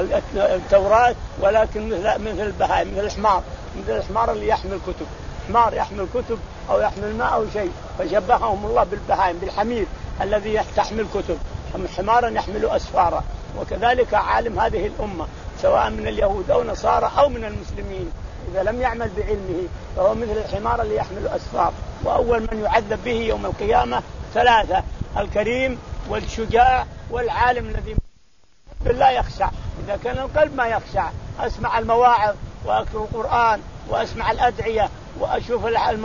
التوراة ولكن مثل مثل البهائم مثل الحمار مثل الحمار اللي يحمل كتب حمار يحمل كتب أو يحمل ماء أو شيء فشبههم الله بالبهائم بالحمير الذي تحمل كتب حمارا يحمل أسفارا. وكذلك عالم هذه الأمة سواء من اليهود أو نصارى أو من المسلمين إذا لم يعمل بعلمه فهو مثل الحمار اللي يحمل أسفار. وأول من يعذب به يوم القيامة ثلاثة الكريم والشجاع والعالم الذي بالله يخشع. إذا كان القلب ما يخشع أسمع المواعظ وأقرأ القرآن وأسمع الأدعية وأشوف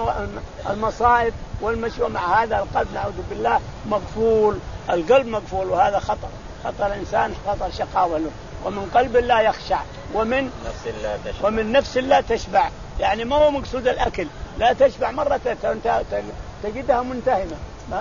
المصائب والمشوى مع هذا القلب نعوذ بالله مغفول القلب مغفول وهذا خطر خطر الإنسان خطر شقاوة له. ومن قلب لا يخشع ومن نفس لا تشبع ومن نفس لا تشبع يعني ما هو مقصود الأكل لا تشبع مرة تجدها منتهمة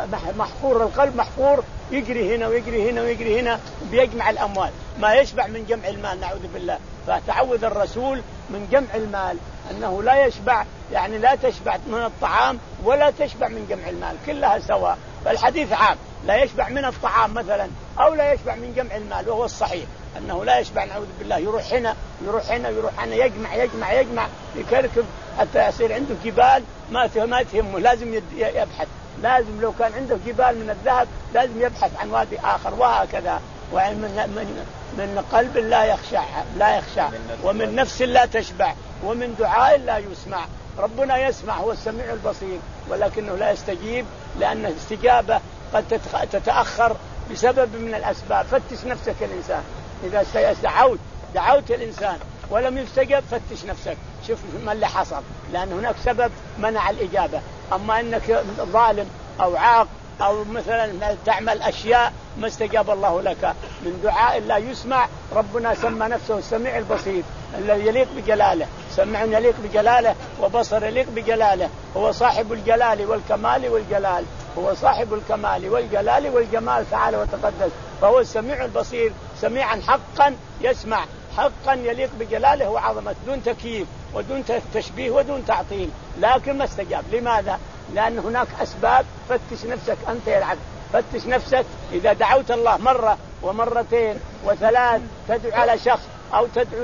محفور القلب محفور يجري هنا ويجري هنا ويجري هنا بيجمع الأموال ما يشبع من جمع المال نعوذ بالله. فتعوذ الرسول من جمع المال أنه لا يشبع يعني لا تشبع من الطعام ولا تشبع من جمع المال كلها سواء. فالحديث عام لا يشبع من الطعام مثلا أو لا يشبع من جمع المال وهو الصحيح أنه لا يشبع نعوذ بالله يروح هنا يروح هنا يروح هنا يجمع يجمع يجمع يكركب حتى يصير عنده جبال ما ما تهمه لازم يبحث لازم لو كان عنده جبال من الذهب لازم يبحث عن وادي آخر وهكذا. ومن من من قلب لا يخشع لا يخشع ومن نفس لا تشبع ومن دعاء لا يسمع. ربنا يسمع هو السميع البصير ولكنه لا يستجيب لأن الاستجابة قد تتأخر بسبب من الأسباب. فتش نفسك الإنسان إذا دعوت دعوت الإنسان ولم يستجب فتش نفسك شوف ما اللي حصل لأن هناك سبب منع الإجابة. أما أنك ظالم أو عاق أو مثلا تعمل أشياء ما استجاب الله لك من دعاء لا يسمع. ربنا سمى نفسه السميع البصير الذي يليق بجلاله سمع يليق بجلاله وبصر يليق بجلاله هو صاحب الجلال والكمال والجلال هو صاحب الكمال والجلال والجمال تعالى وتقدس. فهو السميع البصير سميعا حقا يسمع حقا يليق بجلاله وعظمته دون تكييف ودون تشبيه ودون تعطيل لكن ما استجاب. لماذا؟ لأن هناك أسباب. فتش نفسك أنت يا العبد فتش نفسك إذا دعوت الله مرة ومرتين وثلاث تدعو على شخص أو تدعو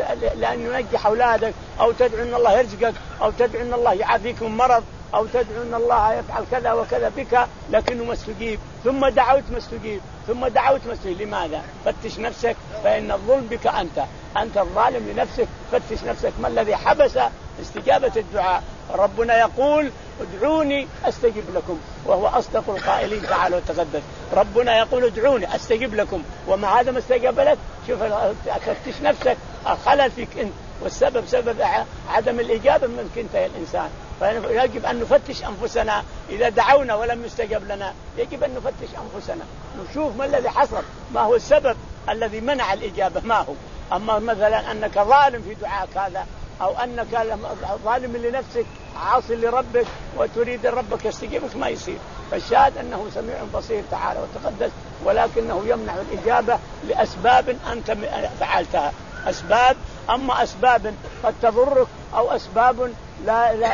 لأن ينجح أولادك أو تدعو أن الله يرزقك أو تدعو أن الله يعافيك من مرض أو تدعو أن الله يفعل كذا وكذا بك لكنه مستجيب ثم دعوت مستجيب ثم دعوت مستجيب. لماذا؟ فتش نفسك فإن الظلم بك أنت أنت الظالم لنفسك. فتش نفسك ما الذي حبس استجابة الدعاء. ربنا يقول ادعوني أستجب لكم وهو أصدق القائلين تعالى وتقدس. ربنا يقول ادعوني أستجب لكم، وما هذا ما استجاب لك. شوف أفتش نفسك خلل فيك أنت، والسبب سبب عدم الإجابة منك أنت يا الإنسان. فيجب أن نفتش أنفسنا إذا دعونا ولم يستجب لنا، يجب أن نفتش أنفسنا نشوف ما الذي حصل، ما هو السبب الذي منع الإجابة ما هو. أما مثلا أنك ظالم في دعاك هذا، أو أنك ظالم لنفسك عاصي لربك وتريد ربك يستجيبك، ما يصير. فالشاهد أنه سميع بصير تعالى وتقدس، ولكنه يمنع الإجابة لأسباب أنت فعلتها، أسباب. أما أسباب قد تضرك أو أسباب لا, لا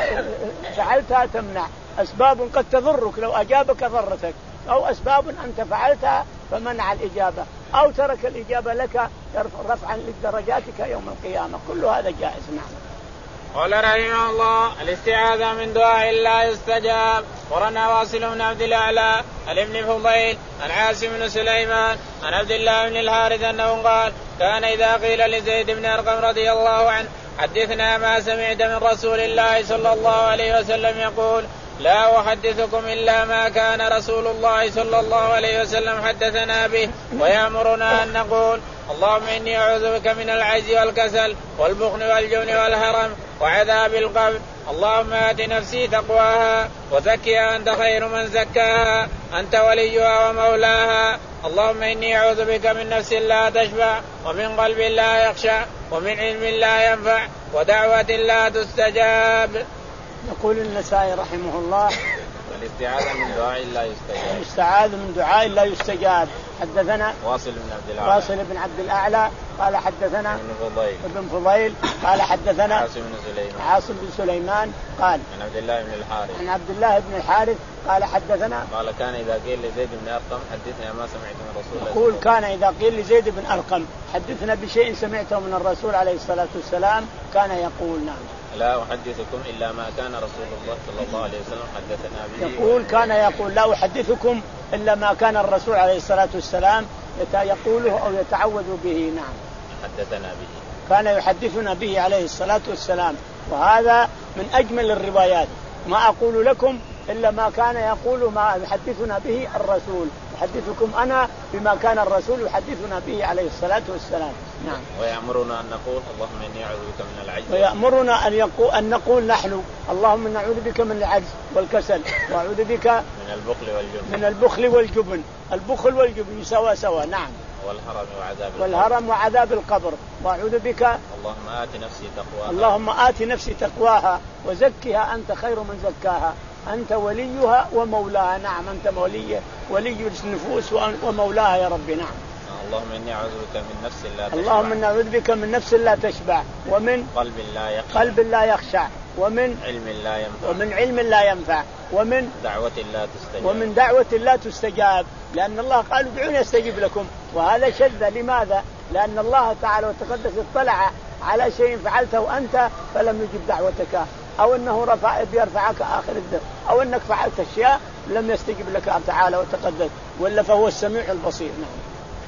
فعلتها تمنع، أسباب قد تضرك لو أجابك ضرتك، أو أسباب أنت فعلتها فمنع الإجابة، أو ترك الإجابة لك رفعا لدرجاتك يوم القيامة. كل هذا جائز. نعم. قال رحمه الله: الاستعاذة من دعاء لا يستجاب. قرنا واصل بن عبد الأعلى عن ابن فضيل عن عاصم بن سليمان عن عبد الله بن الحارث أنه قال: كان إذا قيل لزيد بن أرقم رضي الله عنه حدثنا ما سمعت من رسول الله صلى الله عليه وسلم يقول: لا أحدثكم إلا ما كان رسول الله صلى الله عليه وسلم حدثنا به، ويأمرنا أن نقول: اللهم إني أعوذ بك من العجز والكسل والبخل والجبن والهرم وعذاب القبر. اللهم آت نفسي تقواها وزكها أنت خير من زكاها أنت وليها ومولاها. اللهم إني أعوذ بك من نفس لا تشبع، ومن قلب لا يخشع، ومن علم لا ينفع، ودعوة لا تستجاب. يقول النسائي رحمه الله: الاستعاذة من دعاء لا يستجاب. الاستعاذة من دعاء لا يستجاب. حدثنا واصل بن عبد الأعلى واصل بن عبد الأعلى قال حدثنا ابن فضيل ابن فضيل قال حدثنا عاصم بن سليمان عاصم بن سليمان قال عن عبد الله بن الحارث عن عبد الله بن الحارث قال حدثنا قال: كان إذا قيل لزيد بن أرقم حدثنا ما سمعت من رسول الله. يقول: كان إذا قيل لزيد بن أرقم حدثنا بشيء سمعته من الرسول عليه الصلاة والسلام كان يقول: نعم. لا أحدثكم إلا ما كان رسول الله صلى الله عليه وسلم حدثنا به. يقول كان يقول: لا أحدثكم إلا ما كان الرسول عليه الصلاة والسلام يقوله أو يتعوذ به. نعم. حدثنا به، كان يحدثنا به عليه الصلاة والسلام. وهذا من أجمل الروايات. ما أقول لكم إلا ما كان يقول ما يحدثنا به الرسول، يحدثكم أنا بما كان الرسول يحدثنا به عليه الصلاة والسلام. نعم. ويأمرنا أن نقول: اللهم إني أعوذ بك من العجز. ويأمرنا أن, يقول أن نقول نحن: اللهم نعوذ بك من العجز والكسل، وأعوذ بك من البخل والجبن. من البخل والجبن. البخل والجبن سوا سوا. نعم. والهرم وعذاب القبر. والهرم وعذاب القبر. وأعوذ بك اللهم آت نفسي تقواها اللهم آت نفسي تقواها وزكها أنت خير من زكاها أنت وليها ومولاها. نعم. أنت ولي ولي النفوس ومولاها يا ربي. نعم. اللهم إني أعوذ بك من نفس لا تشبع. اللهم إني أعوذ بك من نفس لا تشبع، ومن قلب لا يخشع، قلب لا يخشع، ومن علم لا ينفع، ومن علم لا ينفع، ومن دعوة لا تستجاب، ومن دعوة لا تستجاب. لأن الله قال: ادعوني أستجب لكم. وهذا شذ. لماذا؟ لأن الله تعالى وتقدس اطلع على شيء فعلته أنت فلم يجب دعوتك، أو أنه رفع بيرفعك آخر الدر، أو أنك فعلت أشياء لم يستجب لك تعالى وتقدس، ولا فهو السميع البصير. نعم.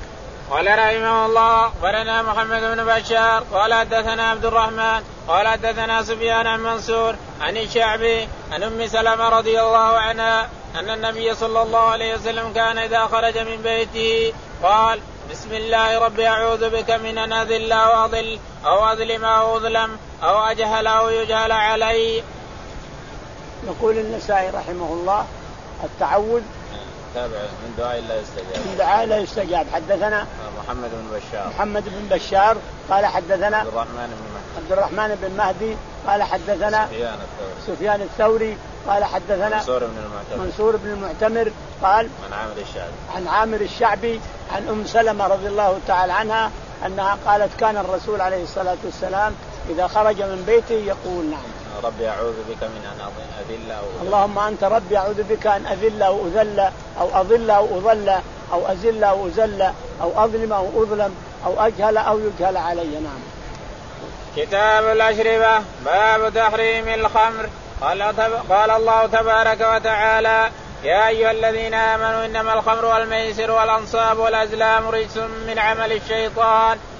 قال رحمه الله: أخبرنا محمد بن بشار قال حدثنا عبد الرحمن قال حدثنا سفيان عن منصور عن الشعبي عن أم سلمة رضي الله عنها أن النبي صلى الله عليه وسلم كان إذا خرج من بيته قال: بسم الله ربي أعوذ بك من أن أذل أو أضل أو أظلم أو أظلم أو أجهل أو يجهل علي. يقول النسائي رحمه الله: التعوذ من دعاء لا يستجاب. من دعاء لا يستجاب. حدثنا محمد بن بشار محمد بن بشار قال حدثنا عبد الرحمن بن عبد الرحمن بن مهدي قال حدثنا سفيان الثوري سفيان الثوري قال حدثنا منصور بن المعتمر منصور بن المعتمر قال عن عامر الشعبي عن عامر الشعبي عن أم سلمة رضي الله تعالى عنها أنها قالت: كان الرسول عليه الصلاة والسلام إذا خرج من بيته يقول: نعم ربي أعوذ بك من أن أذل أو أذل. اللهم أنت ربي أعوذ بك أن أذل أو أذل أو أضل أو أضل أو أزل أو أزل أو أظلم أو أظلم أو أجهل أو يجهل علي. نعم. كتاب الأشربة. باب تحريم الخمر. قال, قال الله تبارك وتعالى: يا أيها الذين آمنوا إنما الخمر والميسر والأنصاب والأزلام رجس من عمل الشيطان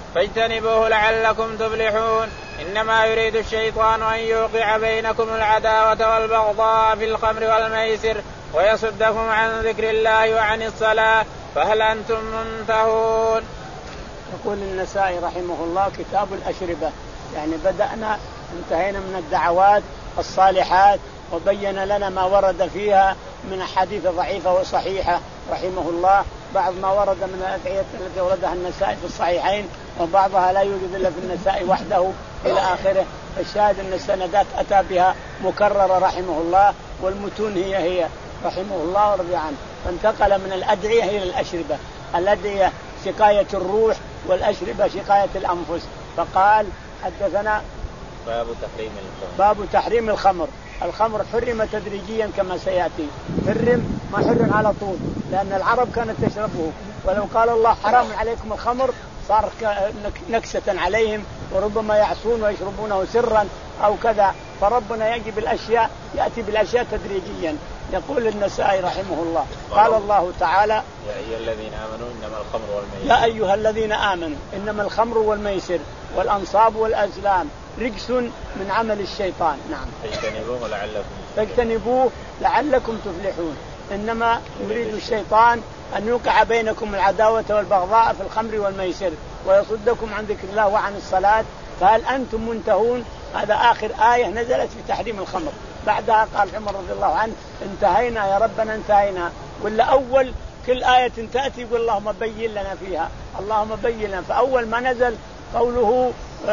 فاجتنبوه لعلكم تفلحون. إنما يريد الشيطان أن يوقع بينكم العداوة والبغضاء في الخمر والميسر ويصدكم عن ذكر الله وعن الصلاة فهل أنتم منتهون. يقول النسائي رحمه الله كتاب الأشربة، يعني بدأنا انتهينا من الدعوات الصالحات وبين لنا ما ورد فيها من أحاديث ضعيفة وصحيحة رحمه الله، بعض ما ورد من الأدعية التي وردها النسائي في الصحيحين وبعضها لا يوجد إلا في النسائي وحده إلى آخره. الشاهد أن السندات أتى بها مكررة رحمه الله، والمتون هي هي رحمه الله ورضي عنه. فانتقل من الأدعية إلى الأشربة، الأدعية سقاية الروح والأشربة سقاية الأنفس. فقال حدثنا باب تحريم الخمر. باب تحريم الخمر. الخمر حرم تدريجيا كما سيأتي، حرم ما حرم على طول، لأن العرب كانت تشربه، ولو قال الله حرام عليكم الخمر صار نكسة عليهم، وربما يعصون ويشربونه سرا أو كذا. فربنا يجي بالأشياء يأتي بالأشياء تدريجيا. يقول النسائي رحمه الله قال الله تعالى يا أيها الذين آمنوا إنما الخمر والميسر يا أيها الذين آمنوا إنما الخمر والميسر والأنصاب والأزلام رجس من عمل الشيطان. نعم فاجتنبوه لعلكم فاجتنبوه لعلكم تفلحون. إنما يريد الشيطان أن يوقع بينكم العداوة والبغضاء في الخمر والميسر ويصدكم عن ذكر الله وعن الصلاة فهل أنتم منتهون. هذا آخر آية نزلت في تحريم الخمر. بعدها قال عمر رضي الله عنه انتهينا يا ربنا انتهينا، ولا أول كل آية تأتي يقول اللهم بين لنا فيها اللهم بين لنا. فأول ما نزل قوله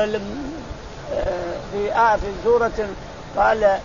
في آه في سورة قال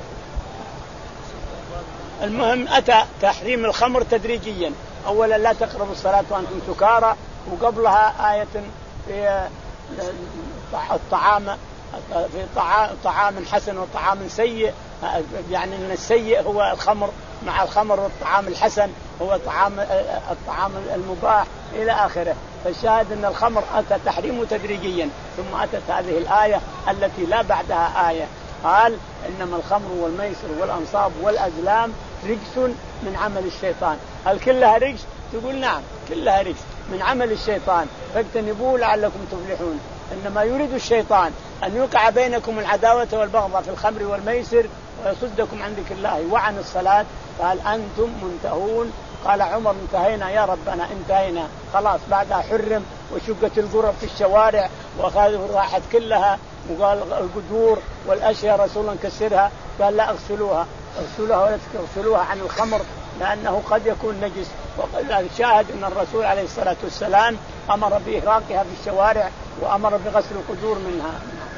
المهم أتى تحريم الخمر تدريجيا. أولا لا تقربوا الصلاة وأنتم سكارى، وقبلها آية في الطعام في طعام حسن وطعام سيء، يعني ان السيء هو الخمر مع الخمر، والطعام الحسن هو طعام الطعام المباح الى اخره. فالشاهد ان الخمر اتى تحريمه تدريجيا، ثم اتت هذه الايه التي لا بعدها ايه قال انما الخمر والميسر والانصاب والازلام رجس من عمل الشيطان. هل كلها رجس؟ تقول نعم كلها رجس من عمل الشيطان فاجتنبوه لعلكم تفلحون. إنما يريد الشيطان أن يوقع بينكم العداوة والبغضاء في الخمر والميسر ويصدكم عن ذكر الله وعن الصلاة فهل أنتم منتهون. قال عمر انتهينا يا ربنا انتهينا خلاص. بعدها حرم وشقت القرب في الشوارع وأخذوا راحت كلها، وقال القدور والأشياء رسولا كسرها، قال لا اغسلوها اغسلوها ولا تغسلوها عن الخمر لأنه قد يكون نجس. وقال شاهد أن الرسول عليه الصلاة والسلام أمر بإحراقها في الشوارع وأمر بغسل القدور منها.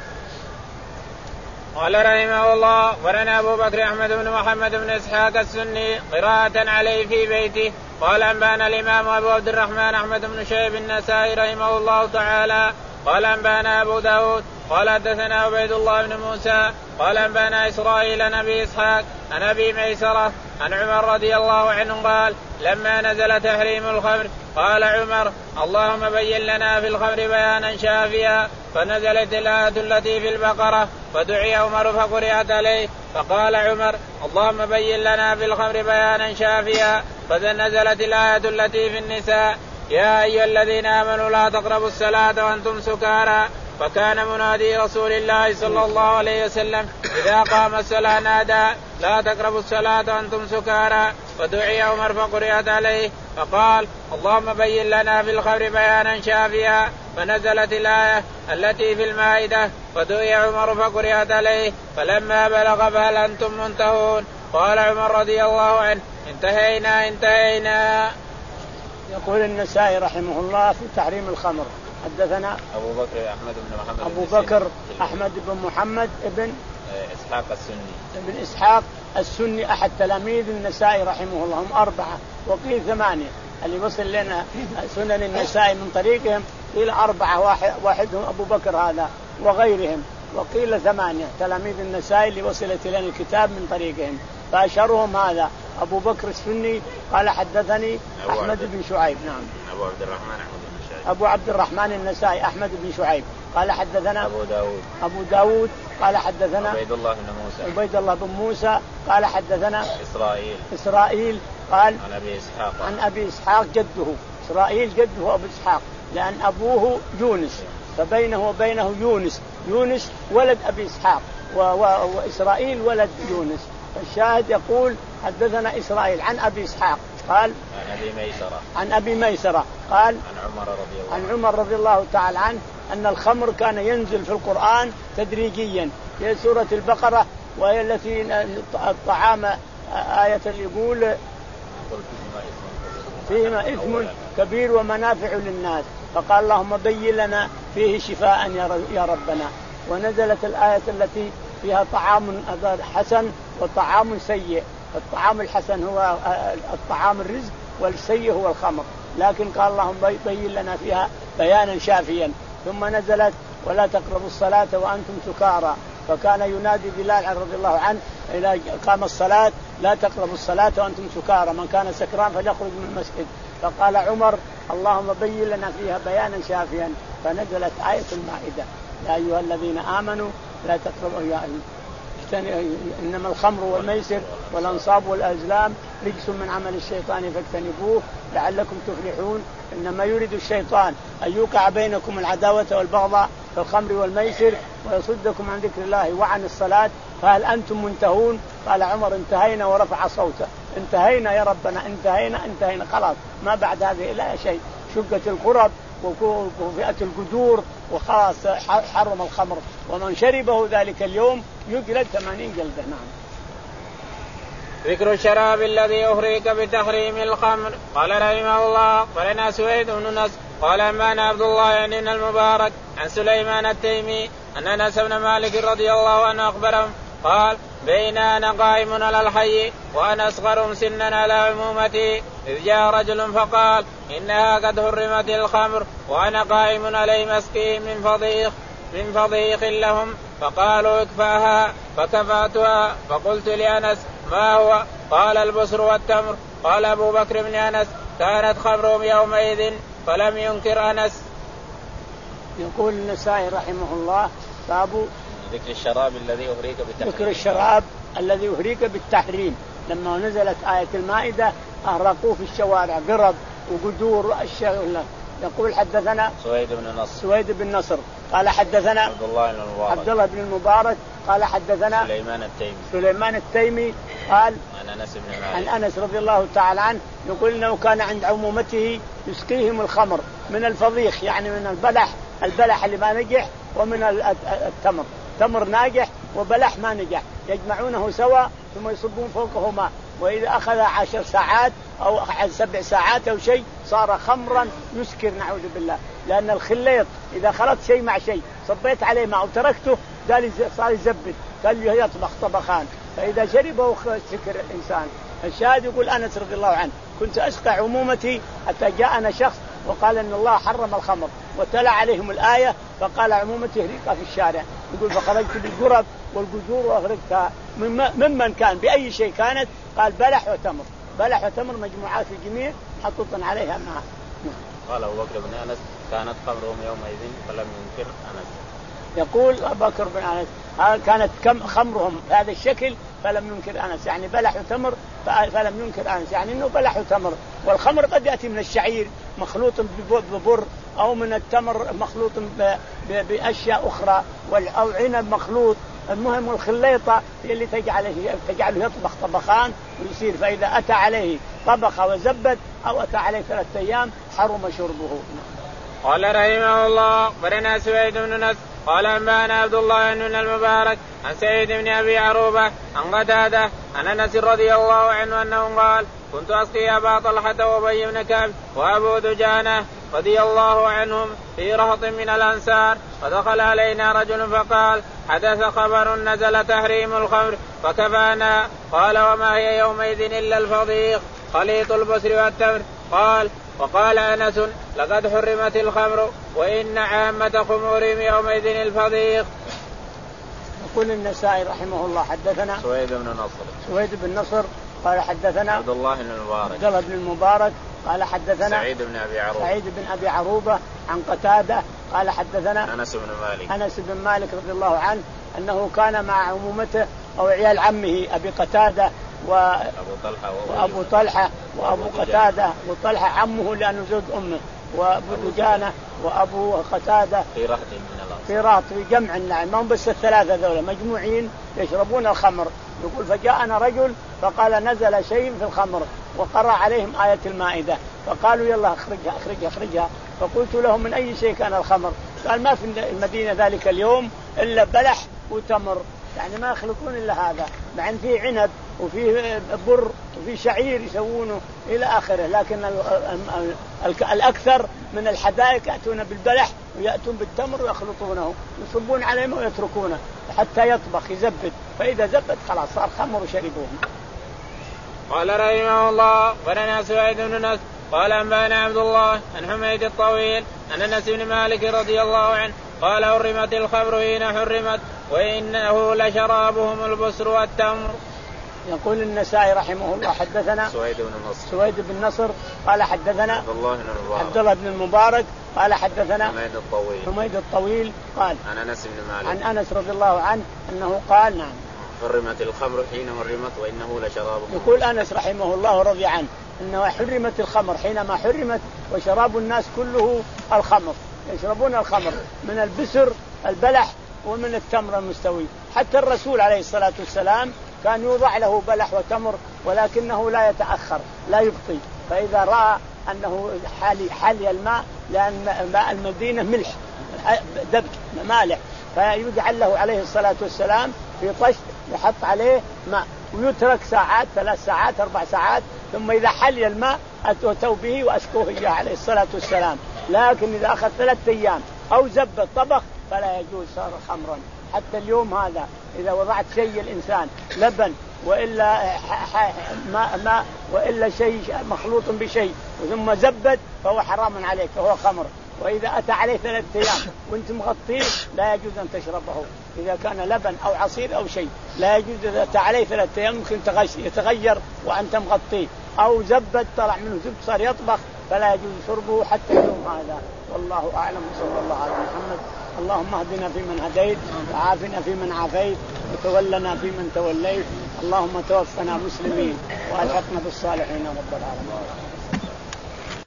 قال رحمه الله ورنا أبو بكر أحمد بن محمد بن إسحاق السني قراءة عليه في بيته. قال أنبانا الإمام أبو عبد الرحمن أحمد بن شيب النسائي رحمه الله تعالى قال أنبانا أبو داود قال حدثنا عبيد الله بن موسى قال أنبانا إسرائيل عن أبي إسحاق عن أبي ميسرة عن عمر رضي الله عنه قال لما نزل تحريم الخمر قال عمر اللهم بين لنا في الخمر بيانا شافيا، فنزلت الآية التي في البقرة فدعي عمر فقرئت عليه فقال عمر اللهم بين لنا في الخمر بيانا شافيا، فنزلت الآية التي في النساء يا أيها الذين آمنوا لا تقربوا الصلاة وأنتم سكارى. فكان منادي رسول الله صلى الله عليه وسلم إذا قام الصلاة نادى لا تقربوا الصلاة وأنتم سكارى، فدعي عمر فقرئت عليه فقال اللهم بين لنا في الخمر بيانا شافيا، فنزلت الآية التي في المائدة فدعي عمر فقرئت عليه فلما بلغ فهل أنتم منتهون. قال عمر رضي الله عنه انتهينا انتهينا. يقول النسائي رحمه الله في تحريم الخمر حدثنا أبو بكر أحمد بن محمد أبو بكر أحمد بن محمد ابن إسحاق السني ابن إسحاق السني أحد تلاميذ النسائي رحمه الله، هم أربعة وقيل ثمانية اللي وصل لنا سنن النسائي من طريقهم، قيل أربعة واحد واحدهم أبو بكر هذا وغيرهم، وقيل ثمانية تلاميذ النسائي اللي وصلت لنا الكتاب من طريقهم، فأشهرهم هذا أبو بكر السني قال حدثني أحمد بن شعيب. نعم أبو عبد الرحمن أحمد بن شعيب أبو عبد الرحمن النسائي أحمد بن شعيب قال حدثنا أبو داود أبو داود قال حدثنا عبيد الله بن موسى عبيد الله بن موسى قال حدثنا إسرائيل إسرائيل قال عن أبي إسحاق عن أبي إسحاق جده إسرائيل جده أبو إسحاق لأن أبوه يونس فبينه وبينه يونس، يونس ولد أبي إسحاق وإسرائيل ولد يونس. الشاهد يقول حدثنا إسرائيل عن أبي إسحاق قال عن أبي ميسرة عن أبي ميسرة قال عن عمر رضي الله عن عمر رضي الله تعالى عنه أن الخمر كان ينزل في القرآن تدريجيا في سورة البقرة، وهي التي الطعام آية يقول فيهما إثم كبير ومنافع للناس، فقال اللهم بين لنا فيه شفاء يا ربنا. ونزلت الآية التي فيها طعام حسن وطعام سيء، الطعام الحسن هو الطعام الرزق والسيء هو الخمر، لكن قال اللهم بين لنا فيها بيانا شافيا. ثم نزلت ولا تقربوا الصلاة وأنتم سكارى، فكان ينادي بلال رضي الله عنه إذا قام الصلاة لا تقربوا الصلاة وأنتم سكارى، من كان سكران فليخرج من المسجد. فقال عمر اللهم بين لنا فيها بيانا شافيا، فنزلت آية المائدة يا أيها الذين آمنوا لا تقربوا إنما الخمر والميسر والأنصاب والأزلام رجس من عمل الشيطان فاجتنبوه لعلكم تفلحون. إنما يريد الشيطان أن يوقع بينكم العداوة والبغضاء في الخمر والميسر ويصدكم عن ذكر الله وعن الصلاة، فهل أنتم منتهون؟ قال عمر انتهينا ورفع صوته، انتهينا يا ربنا انتهينا انتهينا خلاص ما بعد هذه إلا شيء. شقت القرب وفئة القدور وخلاص حرم الخمر، ومن شربه ذلك اليوم يجلد ثمانين جلدة. نعم. ذكر الشراب الذي أهريك بتحريم الخمر. قال رحمه الله قالنا سويد بن نصر قال أنبانا عبد الله يعني بن المبارك عن سليمان التيمي أن أنس بن مالك رضي الله عنه أخبرهم قال بينا أنا قائم على الحي وأنا أصغر سنا على عمومتي إذ جاء رجل فقال إنها قد حرمت الخمر وأنا قائم علي مسكين من فضيخ من فضيخ لهم، فقالوا اكفاها فكفاتها. فقلت لأنس ما هو؟ قال البصر والتمر. قال أبو بكر بن أنس كانت خمرهم يومئذ فلم ينكر أنس. يقول النسائي رحمه الله باب ذكر الشراب الذي أهريك بالتحريم. ذكر الشراب الذي أهريك بالتحريم. لما نزلت آية المائدة أهرقوه في الشوارع قرب وقدور الشغل. يقول حدثنا سويد بن نصر سويد بن نصر قال حدثنا عبد الله بن المبارك عبد الله بن المبارك قال حدثنا سليمان التيمي سليمان التيمي قال عن أنس بن مالك عن أنس رضي الله تعالى عنه يقول إنه كان عند عمومته يسقيهم الخمر من الفضيخ يعني من البلح البلح اللي ما نجح ومن التمر تمر ناجح وبلح ما نجح يجمعونه سوا ثم يصبون فوقه ماء، وإذا أخذ عشر ساعات أو سبع ساعات أو شيء صار خمرا يسكر نعوذ بالله. لأن الخليط إذا خلط شيء مع شيء صبيت عليه ماء وتركته صار يزبد قال يطبخ طبخان، فإذا شربه سكر الإنسان. الشاهد يقول أنس رضي الله عنه كنت أسقى عمومتي حتى جاءنا شخص وقال إن الله حرم الخمر وتلا عليهم الآية فقال عمومتي اهرقها في الشارع. يقول فخرجت بالقرب والقدور وأغرقتها ممن كان بأي شيء كانت. قال بلح وتمر بلح وتمر مجموعات الجميع محطوطا عليها ماء. قال أبو بكر بن أنس كانت خمرهم يومئذ فلم ينكر أنس. يقول أبو بكر بن أنس كانت كم خمرهم بهذا الشكل فلم ينكر أنس يعني بلح وتمر فلم ينكر أنس يعني إنه بلح وتمر. والخمر قد يأتي من الشعير مخلوط ببر أو من التمر مخلوط بأشياء أخرى أو عنب مخلوط. المهم الخليطة هي اللي تجعله تجعله يطبخ طبخان ويصير، فإذا أتى عليه طبخ وزبد أو أتى عليه ثلاثة أيام حرم شربه. قال رحمه الله برنا سويد بن نصر قال أنبانا عبد الله بن المبارك عن سعيد بن أبي عروبة عن قتادة عن أنس رضي الله عنه أنه قال كنت أسقي أبا طلحة وأبي بن كعب وأبو دجانة رضي الله عنهم في رهط من الأنصار، فدخل علينا رجل فقال حدث خبر نزل تحريم الخمر فكفانا. قال وما هي يومئذ إلا الفضيخ خليط البصر والتمر. قال وقال أنس لقد حرمت الخمر وإن عامة خمورهم يومئذ الفضيخ. يقول النسائي رحمه الله حدثنا سويد بن نصر سويد بن نصر قال حدثنا عبد الله بن المبارك عبد الله بن المبارك قال حدثنا سعيد بن أبي عروبة سعيد بن أبي عروبة عن قتادة قال حدثنا أنس بن مالك أنس بن مالك رضي الله عنه أنه كان مع عمومته أو عيال عمه أبي قتادة وأبو طلحة وأبو طلحة وأبو قتادة. وطلحة عمه لأنه زوج أمه وأبو دجانة وأبو قتادة في رهط من الأنصار في رهط في جمع النعم، ما هم بس الثلاثة ذولا مجموعين يشربون الخمر. يقول فجاءنا رجل فقال نزل شيء في الخمر وقرأ عليهم آية المائدة فقالوا يلا اخرجها اخرجها اخرجها. فقلت لهم من أي شيء كان الخمر؟ قال ما في المدينة ذلك اليوم إلا بلح وتمر، يعني ما يخلقون إلا هذا، مع أن فيه عنب وفيه بر وفيه شعير يسوونه إلى آخره، لكن الأكثر من الحدائق يأتون بالبلح ويأتون بالتمر ويخلطونه يصبون عليه ويتركونه حتى يطبخ يزبد، فإذا زبد خلاص صار خمر وشربوه. قال رحمه الله ولنا سعيد بن نصر قال أنبانا عبد الله عن حميد الطويل عن أنس بن مالك رضي الله عنه قال حرمت الخمر حين حرمت وإنه لشرابهم البصر والتمر. يقول النسائي رحمه الله حدثنا سويد بن نصر سويد بن نصر قال حدثنا عبد الله بن المبارك عبد الله بن المبارك قال حدثنا حميد الطويل حميد الطويل قال عن أنس بن مالك عن أنس رضي الله عنه أنه قال نعم حرمت الخمر حين حرمت وإنه لشرابهم. يقول أنس رحمه الله رضي عنه أنه حرمت الخمر حينما حرمت وشراب الناس كله الخمر، يشربون الخمر من البسر البلح ومن التمر المستوي. حتى الرسول عليه الصلاة والسلام كان يوضع له بلح وتمر ولكنه لا يتأخر لا يبطي، فإذا رأى أنه حالي حالي الماء لأن ماء المدينة ملح دبك مالح فيجعل له عليه الصلاة والسلام في طشت يحط عليه ماء ويترك ساعات ثلاث ساعات أربع ساعات ثم إذا حلي الماء أتوا به وأسكوه إياه عليه الصلاة والسلام. لكن إذا أخذ ثلاثة أيام أو زب الطبخ فلا يجوز صار خمرا. حتى اليوم هذا إذا وضعت شيء الإنسان لبن وإلا ماء ماء وإلا شيء مخلوط بشيء ثم زبد فهو حرام عليك فهو خمر. وإذا أتى عليه ثلاثة أيام وأنت مغطيه لا يجوز أن تشربه إذا كان لبن أو عصير أو شيء، لا يجوز. إذا أتى عليه ثلاثة أيام ممكن يتغير وأنت مغطيه أو زبد طلع منه زبد صار يطبخ فلا يجوز شربه حتى اليوم هذا. والله أعلم صلى الله على محمد. اللهم اهدنا فيمن هديت وعافنا فيمن عافيت وتولنا فيمن توليت. اللهم توفنا مسلمين وألحقنا بالصالحين رب العالمين.